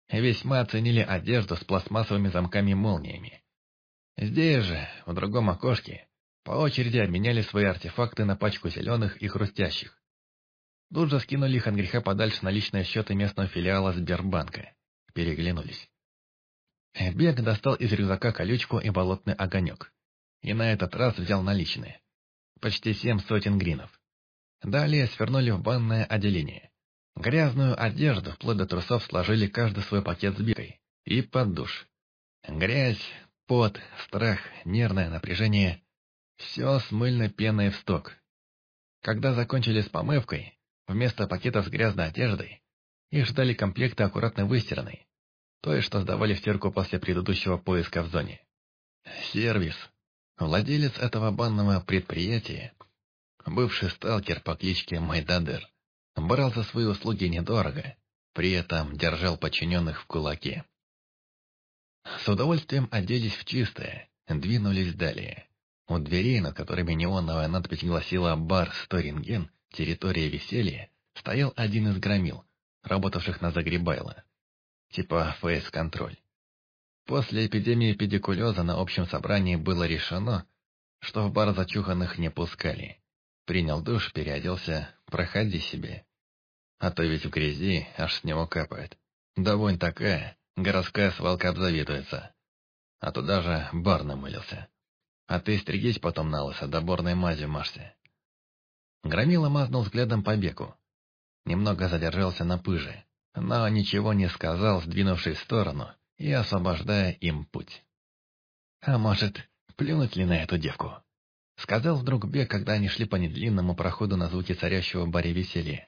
[SPEAKER 1] весьма ценили одежду с пластмассовыми замками-молниями. Здесь же, в другом окошке, по очереди обменяли свои артефакты на пачку зеленых и хрустящих. Тут же скинули их от греха подальше на личные счеты местного филиала Сбербанка. Переглянулись. Бег достал из рюкзака колючку и болотный огонек. И на этот раз взял наличные. Почти 7 сотен гринов. Далее свернули в банное отделение. Грязную одежду, вплоть до трусов, сложили каждый свой пакет с бикой. И под душ. Грязь, пот, страх, нервное напряжение — все с мыльной пеной в сток. Когда закончили с помывкой, вместо пакетов с грязной одеждой, их ждали комплекты аккуратно выстиранной, той, что сдавали в стирку после предыдущего поиска в зоне. Сервис. Владелец этого банного предприятия, бывший сталкер по кличке Майдадер, брал за свои услуги недорого, при этом держал подчиненных в кулаке. С удовольствием оделись в чистое, двинулись далее. У дверей, над которыми неоновая надпись гласила «Бар Сторинген. Территория веселья», стоял один из громил, работавших на Загребайло. Типа фейс-контроль. После эпидемии педикулеза на общем собрании было решено, что в бар зачуханных не пускали. Принял душ, переоделся, проходи себе. А то ведь в грязи аж с него капает. Да вонь такая, городская свалка обзавидуется. А туда же бар намылился. А ты стригись потом на лысо, да борной мазью мажься. Громила мазнул взглядом по беку. Немного задержался на пыже, но ничего не сказал, сдвинувшись в сторону и освобождая им путь. «А может, плюнуть ли на эту девку?» — сказал вдруг Бек, когда они шли по недлинному проходу на звуки царящего в баре веселья.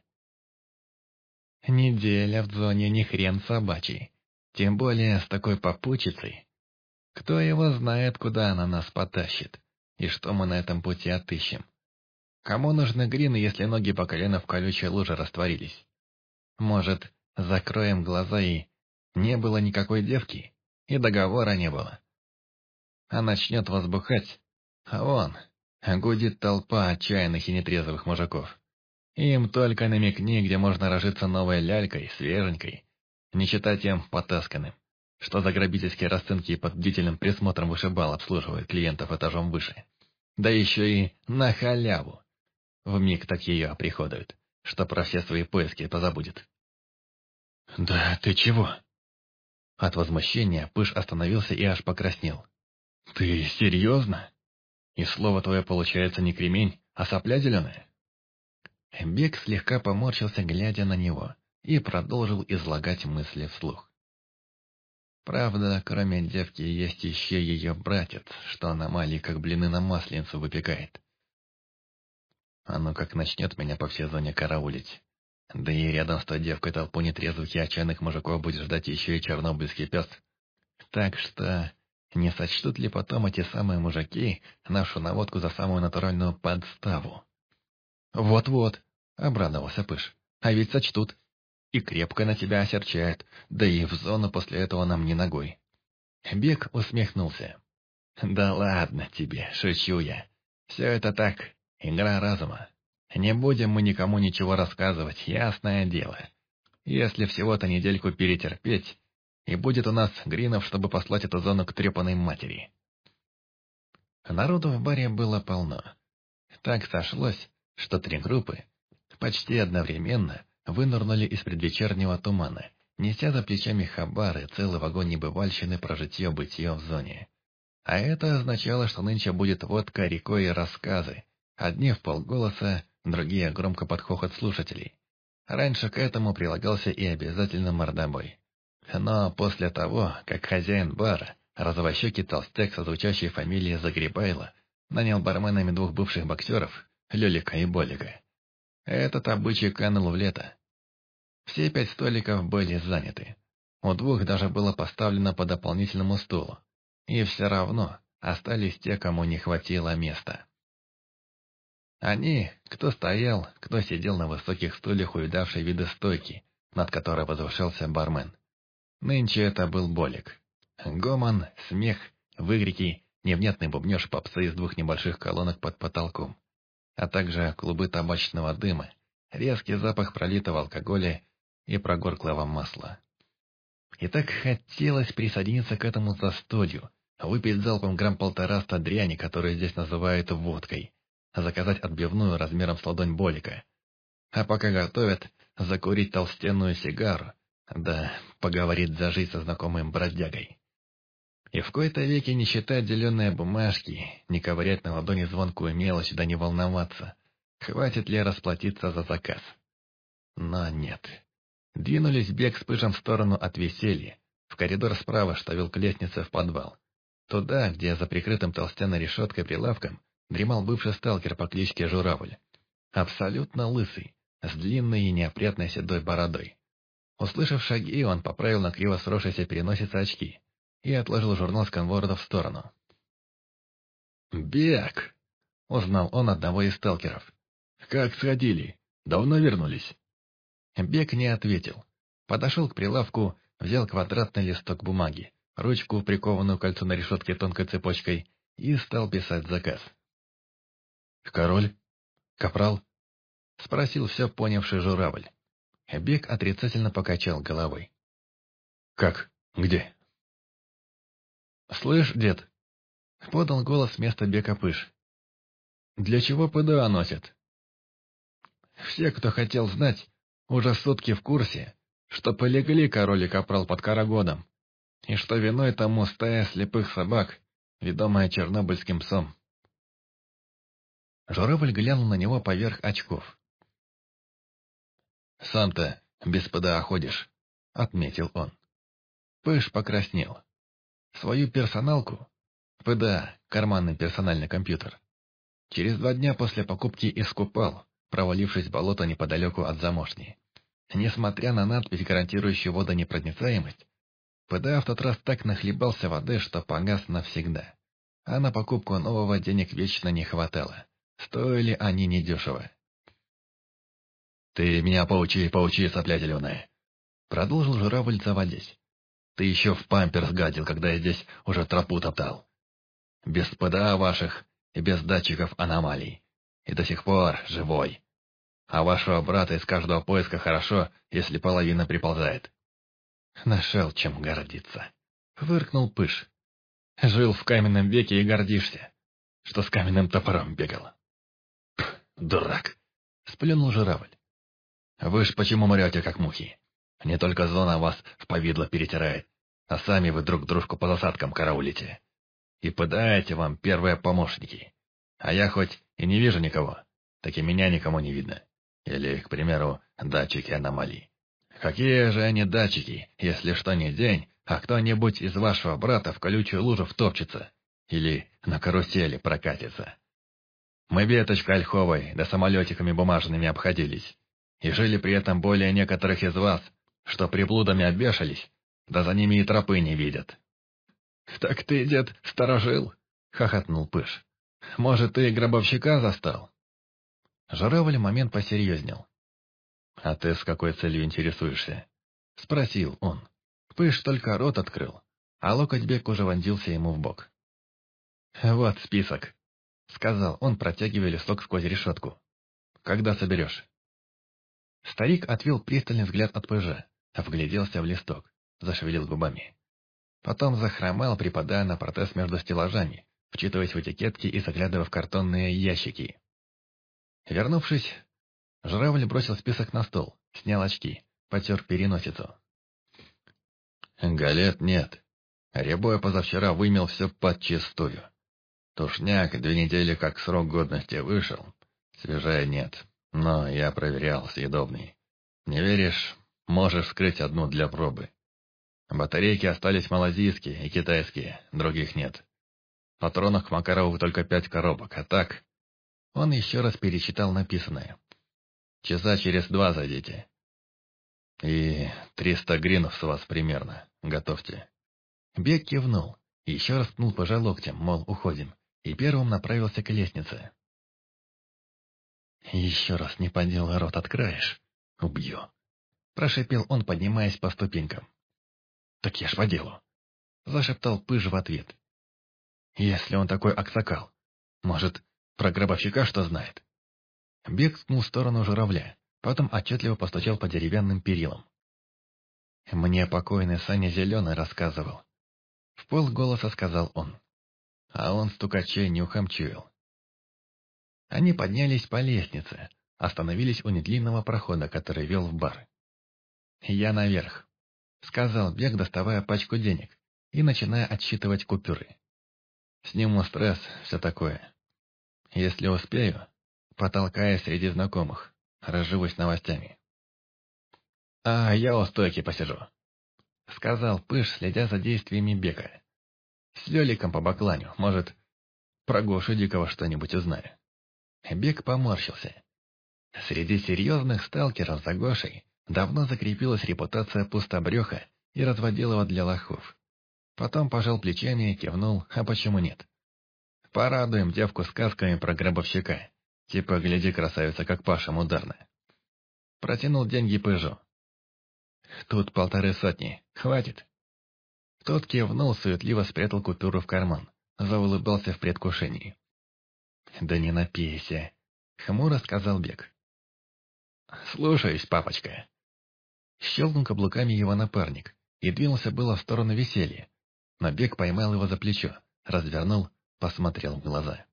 [SPEAKER 1] «Неделя в зоне не хрен собачий, тем более с такой попутчицей. Кто его знает, куда она нас потащит, и что мы на этом пути отыщем. Кому нужны грины, если ноги по колено в колючей луже растворились? Может, закроем глаза и... Не было никакой девки, и договора не было. А начнет возбухать, а вон, гудит толпа отчаянных и нетрезвых мужиков. Им только намекни, где можно разжиться новой лялькой, свеженькой, не считать тем потасканным, что за грабительские расценки и под бдительным присмотром вышибал обслуживает клиентов этажом выше. Да еще и на халяву. Вмиг так ее приходуют, что про все свои поиски позабудет. «Да ты чего?» От возмущения Пыш остановился и аж покраснел. «Ты серьезно? И слово твое получается не кремень, а сопля зеленая?» Бек слегка поморщился, глядя на него, и продолжил излагать мысли вслух. Правда, кроме девки, есть еще ее братец, что аномалии как блины на масленицу выпекает. А ну как начнет меня по всей зоне караулить. Да и рядом с той девкой толпу нетрезвых и отчаянных мужиков будет ждать еще и чернобыльский пес. Так что не сочтут ли потом эти самые мужики нашу наводку за самую натуральную подставу? «Вот-вот», — обрадовался Пыш, — «а ведь сочтут. И крепко на тебя осерчают, да и в зону после этого нам не ногой». Бек усмехнулся. «Да ладно тебе, шучу я. Все это так, игра разума. Не будем мы никому ничего рассказывать, ясное дело. Если всего-то недельку перетерпеть, и будет у нас гринов, чтобы послать эту зону к трепаной матери». Народу в баре было полно. Так сошлось, что 3 группы почти одновременно вынырнули из предвечернего тумана, неся за плечами хабары, целый вагон небывальщины про житье-бытие в зоне. А это означало, что нынче будет водка рекой и рассказы, одни вполголоса, другие громко под хохот слушателей. Раньше к этому прилагался и обязательно мордобой. Но после того, как хозяин бара, розовощекий толстяк со звучащей фамилией Загребайло, нанял барменами 2 бывших боксеров, Лёлика и Болика, этот обычай канул в лето. Все 5 столиков были заняты. У 2 даже было поставлено по дополнительному стулу. И все равно остались те, кому не хватило места. Они, кто стоял, кто сидел на высоких стульях увидавшей виды стойки, над которой возвышался бармен. Нынче это был Болик. Гомон, смех, выкрики, невнятный бубнёж попсы из 2 небольших колонок под потолком, а также клубы табачного дыма, резкий запах пролитого алкоголя и прогорклого масла. И так хотелось присоединиться к этому застолью, выпить залпом грамм 1,5 дряни, которую здесь называют водкой, заказать отбивную размером с ладонь Болика. А пока готовят, закурить толстенную сигару, да поговорить за жизнь со знакомым бродягой. И в кои-то веки не считать зеленые бумажки, не ковырять на ладони звонкую мелочь, да не волноваться, хватит ли расплатиться за заказ. Но нет. Двинулись бег с Пыжем в сторону от веселья, в коридор справа, что вел к лестнице в подвал. Туда, где за прикрытым толстенной решеткой прилавком дремал бывший сталкер по кличке Журавль. Абсолютно лысый, с длинной и неопрятной седой бородой. Услышав шаги, он поправил на криво сросшейся переносице очки и отложил журнал сканворда в сторону. «Бег!» — узнал он одного из сталкеров. «Как сходили? Давно вернулись?» Бег не ответил. Подошел к прилавку, взял квадратный листок бумаги, ручку, прикованную к кольцу на решетке тонкой цепочкой, и стал писать заказ. «Король? Капрал?» — спросил все понявший Журавль. Бег отрицательно покачал головой. «Как? Где?» «Слышь, дед?» — подал голос вместо Бека Пыж. «Для чего ПДА носят?» Все, кто хотел знать, уже сутки в курсе, что полегли король и капрал под Карагодом, и что виной тому стая слепых собак, ведомая чернобыльским псом. Журавль глянул на него поверх очков. «Сам-то без ПДА ходишь», — отметил он. Пыж покраснел. Свою персоналку, ПДА, карманный персональный компьютер, через 2 дня после покупки искупал, провалившись в болото неподалеку от Замошни. Несмотря на надпись, гарантирующую водонепроницаемость, ПДА в тот раз так нахлебался воды, что погас навсегда. А на покупку нового денег вечно не хватало. Стоили они недешево. «Ты меня поучи, сопля зеленая!» Продолжил Журавль, заводясь. «Ты еще в памперс гадил, когда я здесь уже тропу топтал. Без ПДА ваших и без датчиков аномалий. И до сих пор живой. А вашего брата из каждого поиска хорошо, если половина приползает». «Нашел, чем гордиться», — фыркнул Пыж. «Жил в каменном веке и гордишься, что с каменным топором бегал». «Дурак», — сплюнул Журавль. «Вы ж почему мрете, как мухи? Не только зона вас в повидло перетирает, а сами вы друг дружку по засадкам караулите. И подаете вам первые помощники. А я хоть и не вижу никого, так и меня никому не видно. Или, к примеру, датчики аномалий. Какие же они датчики, если что не день, а кто-нибудь из вашего брата в колючую лужу втопчется или на карусели прокатится? Мы веточкой ольховой да самолетиками бумажными обходились, и жили при этом более некоторых из вас, что приблудами обвешались, да за ними и тропы не видят». «Так ты, дед, сторожил?» — хохотнул Пыж. «Может, ты гробовщика застал?» Журавль момент посерьезнел. «А ты с какой целью интересуешься?» — спросил он. Пыж только рот открыл, а локоть Бек уже вонзился ему в бок. «Вот список», — сказал он, протягивая листок сквозь решетку. «Когда соберешь?» Старик отвел пристальный взгляд от Пыжа, вгляделся в листок, зашевелил губами. Потом захромал, припадая на протез между стеллажами, вчитываясь в этикетки и заглядывая в картонные ящики. Вернувшись, Журавль бросил список на стол, снял очки, потер переносицу. «Галет нет. Рябой позавчера вымел все подчистую. Тушняк 2 недели как срок годности вышел. Свежая нет, но я проверял, съедобный. Не веришь, можешь вскрыть одну для пробы. Батарейки остались малазийские и китайские, других нет. Патронов к Макарову только 5 коробок, а так...» Он еще раз перечитал написанное. «Часа через 2 зайдите. И 300 гринов с вас примерно. Готовьте». Бек кивнул, еще раз ткнул Пыжа локтем, мол, уходим, и первым направился к лестнице. «Еще раз не по делу рот откроешь, убью», — прошипел он, поднимаясь по ступенькам. «Так я ж по делу», — зашептал Пыж в ответ. «Если он такой аксакал, может, про гробовщика что знает?» Бег ткнул в сторону Журавля, потом отчетливо постучал по деревянным перилам. Мне покойный Саня Зеленый рассказывал. В полголоса сказал он. А он стукачей нюхом чуял. Они поднялись по лестнице, остановились у недлинного прохода, который вел в бар. «Я наверх», — сказал Бег, доставая пачку денег и начиная отсчитывать купюры. «Сниму стресс, все такое. Если успею, потолкаюсь среди знакомых, разживусь новостями». «А я у стойки посижу», — сказал Пыш, следя за действиями Бега. «С Лёликом по бакланю, может, про Гошу Дикого что-нибудь узнаю». Бег поморщился. Среди серьезных сталкеров за Гошей давно закрепилась репутация пустобреха и разводилова для лохов. Потом пожал плечами и кивнул, а почему нет? Порадуем девку сказками про гробовщика. Типа, гляди, красавица, как Паша ударно. Протянул деньги Пыжу. Тут 150, хватит. Тот кивнул, суетливо спрятал купюру в карман, заулыбался в предвкушении. «Да не напейся», — хмуро сказал Бег. «Слушаюсь, папочка». Щелкнул каблуками его напарник и двинулся было в сторону веселья, но Бег поймал его за плечо, развернул, посмотрел в глаза.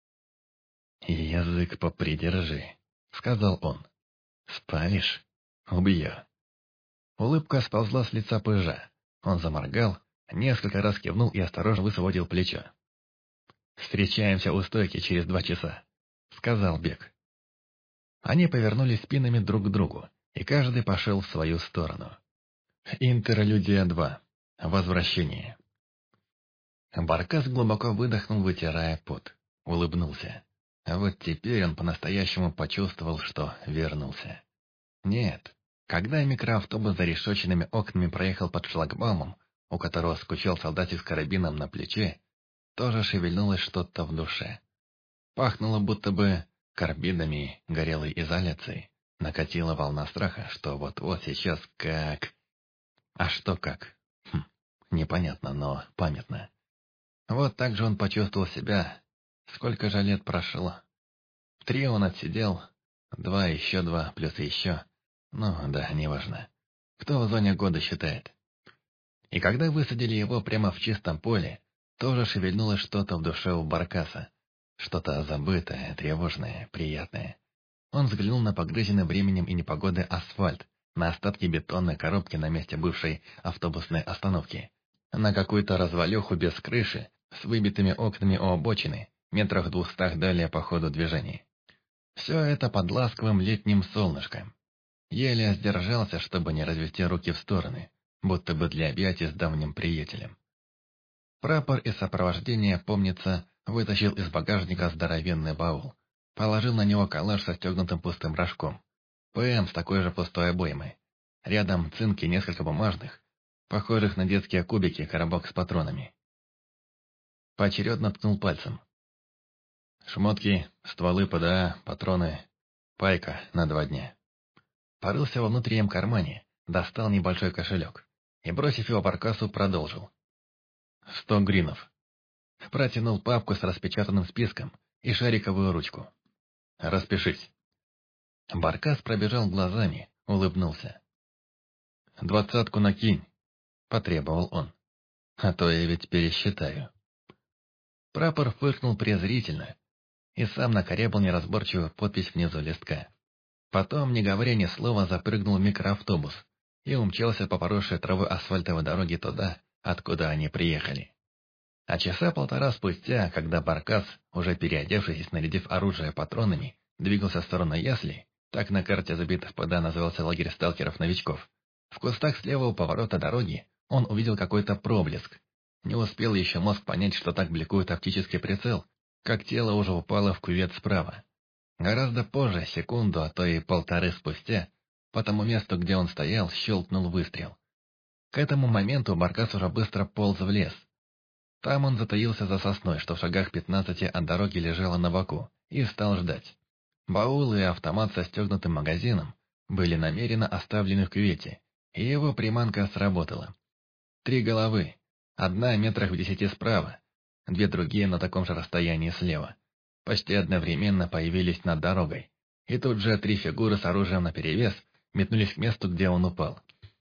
[SPEAKER 1] «Язык попридержи», — сказал он. «Спалишь? Убью». Улыбка сползла с лица Пыжа. Он заморгал, несколько раз кивнул и осторожно высвободил плечо. «Встречаемся у стойки через 2 часа», — сказал Бег. Они повернулись спинами друг к другу, и каждый пошел в свою сторону. Интерлюдия 2. Возвращение. Баркас глубоко выдохнул, вытирая пот. Улыбнулся. А вот теперь он по-настоящему почувствовал, что вернулся. Нет, когда микроавтобус за решетчатыми окнами проехал под шлагбаумом, у которого скучал солдатик с карабином на плече, тоже шевельнулось что-то в душе. Пахнуло будто бы карбидами горелой изоляцией. Накатила волна страха, что вот-вот сейчас как... А что как? Непонятно, но памятно. Вот так же он почувствовал себя. Сколько же лет прошло? 3 он отсидел, 2, еще 2, плюс еще. Ну, да, неважно. Кто в зоне года считает? И когда высадили его прямо в чистом поле, тоже шевельнулось что-то в душе у Баркаса. Что-то забытое, тревожное, приятное. Он взглянул на погрызенный временем и непогодой асфальт, на остатки бетонной коробки на месте бывшей автобусной остановки, на какую-то развалюху без крыши, с выбитыми окнами у обочины, метрах 200 далее по ходу движения. Все это под ласковым летним солнышком. Еле сдержался, чтобы не развести руки в стороны, будто бы для объятий с давним приятелем. Прапор из сопровождения, помнится, вытащил из багажника здоровенный баул, положил на него калаш со стегнутым пустым рожком, ПМ с такой же пустой обоймой. Рядом цинки несколько бумажных, похожих на детские кубики, коробок с патронами. Поочередно ткнул пальцем. Шмотки, стволы ПДА, патроны, пайка на 2 дня. Порылся во внутреннем кармане, достал небольшой кошелек и, бросив его Баркасу, продолжил. 100 гринов. Протянул папку с распечатанным списком и шариковую ручку. «Распишись». Баркас пробежал глазами, улыбнулся. 20 накинь, — потребовал он. А то я ведь пересчитаю. Прапор фыркнул презрительно и сам накорябал неразборчивую подпись внизу листка. Потом, не говоря ни слова, запрыгнул в микроавтобус и умчался по поросшей травой асфальтовой дороге туда, откуда они приехали. А часа 1,5 спустя, когда Баркас, уже переодевшись и снарядив оружие патронами, двигался в сторону ясли, так на карте забитых ПДА назывался лагерь сталкеров-новичков, в кустах с левого поворота дороги он увидел какой-то проблеск. Не успел еще мозг понять, что так бликует оптический прицел, как тело уже упало в кювет справа. Гораздо позже, секунду, а то и 1,5 спустя, по тому месту, где он стоял, щелкнул выстрел. К этому моменту Баркас уже быстро полз в лес. Там он затаился за сосной, что в шагах 15 от дороги лежала на боку, и стал ждать. Баул и автомат со стегнутым магазином были намеренно оставлены в кювете, и его приманка сработала. 3 головы, одна метрах в 10 справа, 2 другие на таком же расстоянии слева, почти одновременно появились над дорогой, и тут же 3 фигуры с оружием наперевес метнулись к месту, где он упал.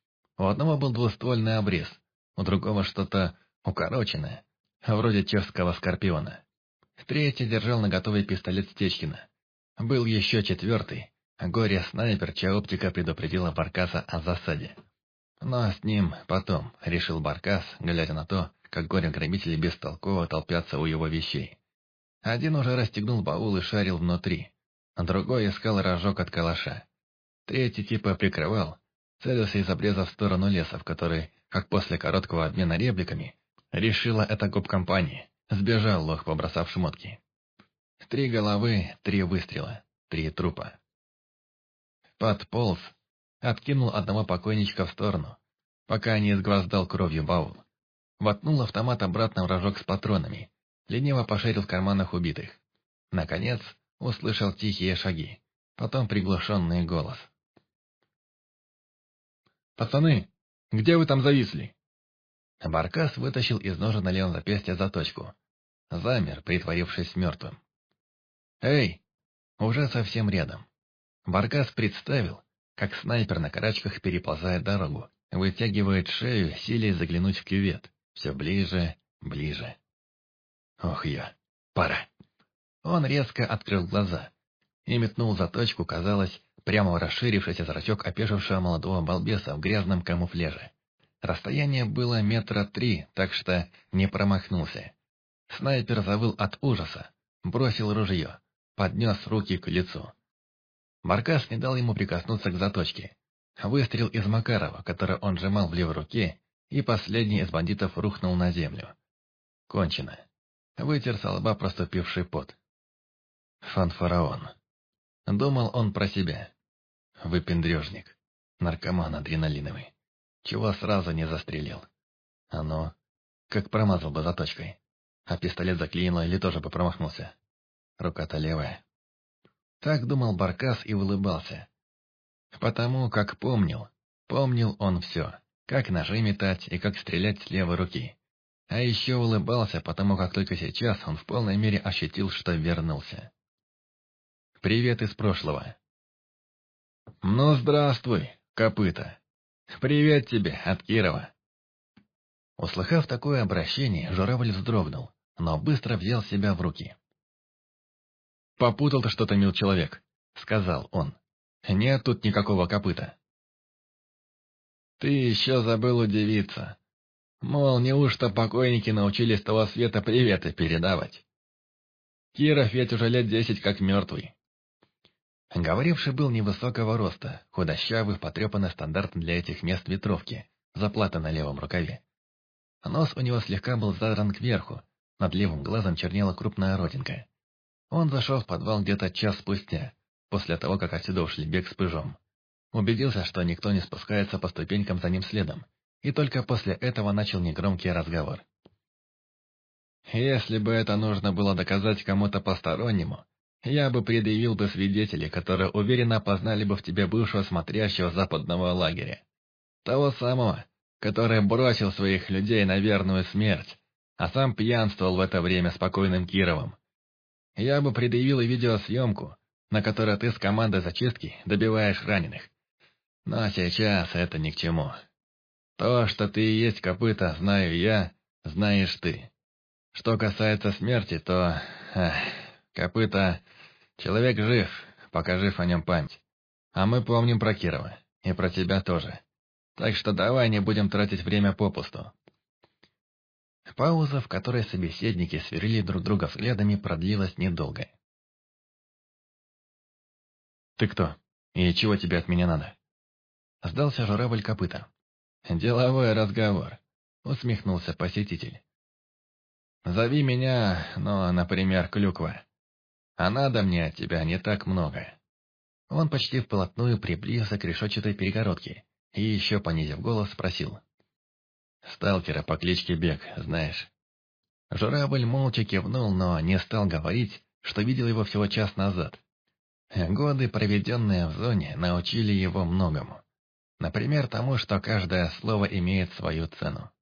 [SPEAKER 1] У одного был двуствольный обрез, у другого что-то укороченное, вроде чешского скорпиона. Третий держал наготове пистолет Стечкина. Был еще четвертый, горе-снайпер, чья оптика предупредила Баркаса о засаде. Но с ним потом, решил Баркас, глядя на то, как горе-грабители бестолково толпятся у его вещей. Один уже расстегнул баул и шарил внутри, а другой искал рожок от калаша. Третий типа прикрывал, целился из обреза в сторону леса, в который, как после короткого обмена репликами, решила эта гоп-компания. Сбежал лох, побросав шмотки. 3 головы, 3 выстрела, 3 трупа. Подполз, откинул одного покойничка в сторону, пока не изгвоздал кровью баул. Воткнул автомат обратно в рожок с патронами, лениво пошарил в карманах убитых. Наконец, услышал тихие шаги, потом приглушенный голос. «Пацаны, где вы там зависли?» Баркас вытащил из ножа на левом запястье заточку. Замер, притворившись мертвым. «Эй!» Уже совсем рядом. Баркас представил, как снайпер на карачках переползает дорогу, вытягивает шею, силясь заглянуть в кювет. Все ближе, ближе. «Ох я! Пора!» Он резко открыл глаза и метнул заточку, казалось, прямо в расширившийся зрачок опешившего молодого балбеса в грязном камуфляже. Расстояние было 3 метра, так что не промахнулся. Снайпер завыл от ужаса, бросил ружье, поднес руки к лицу. Баркас не дал ему прикоснуться к заточке. Выстрел из Макарова, который он сжимал в левой руке, и последний из бандитов рухнул на землю. Кончено. Вытер со лба проступивший пот. Фанфараон. Думал он про себя. Выпендрежник. Наркоман адреналиновый. Чего сразу не застрелил? Оно, как промазал бы заточкой. А пистолет заклинило или тоже бы промахнулся. Рука-то левая. Так думал Баркас и улыбался. Потому как помнил он все. Как ножи метать и как стрелять с левой руки. А еще улыбался, потому как только сейчас он в полной мере ощутил, что вернулся. Привет из прошлого. Ну, здравствуй, копыта. Привет тебе от Кирова. Услыхав такое обращение, журавль вздрогнул, но быстро взял себя в руки. «Попутал ты что-то, мил человек», — сказал он. «Нет тут никакого копыта». «Ты еще забыл удивиться. Мол, неужто покойники научились с того света приветы передавать? Киров ведь уже лет 10 как мертвый». Говоривший был невысокого роста, худощавый, потрепанный стандарт для этих мест ветровки, заплата на левом рукаве. Нос у него слегка был задран кверху, над левым глазом чернела крупная родинка. Он зашел в подвал где-то час спустя, после того, как отсюда ушли Бег с Пыжом. Убедился, что никто не спускается по ступенькам за ним следом, и только после этого начал негромкий разговор. «Если бы это нужно было доказать кому-то постороннему, я бы предъявил бы свидетелей, которые уверенно опознали бы в тебе бывшего смотрящего западного лагеря. Того самого, который бросил своих людей на верную смерть, а сам пьянствовал в это время спокойным Кировом. Я бы предъявил и видеосъемку, на которой ты с командой зачистки добиваешь раненых. Но сейчас это ни к чему. То, что ты и есть копыта, знаю я, знаешь ты. Что касается смерти, то... копыта... Человек жив, пока жив о нем память. А мы помним про Кирова, и про тебя тоже. Так что давай не будем тратить время попусту». Пауза, в которой собеседники сверлили друг друга взглядами, продлилась недолго. «Ты кто? И чего тебе от меня надо?» Сдался журавль копыта. «Деловой разговор», — усмехнулся посетитель. «Зови меня, например, Клюква. А надо мне от тебя не так много». Он почти вплотную приблизился к решетчатой перегородке и, еще понизив голос, спросил. «Сталкера по кличке Бег, знаешь?» Журавль молча кивнул, но не стал говорить, что видел его всего час назад. Годы, проведенные в зоне, научили его многому. Например, тому, что каждое слово имеет свою цену.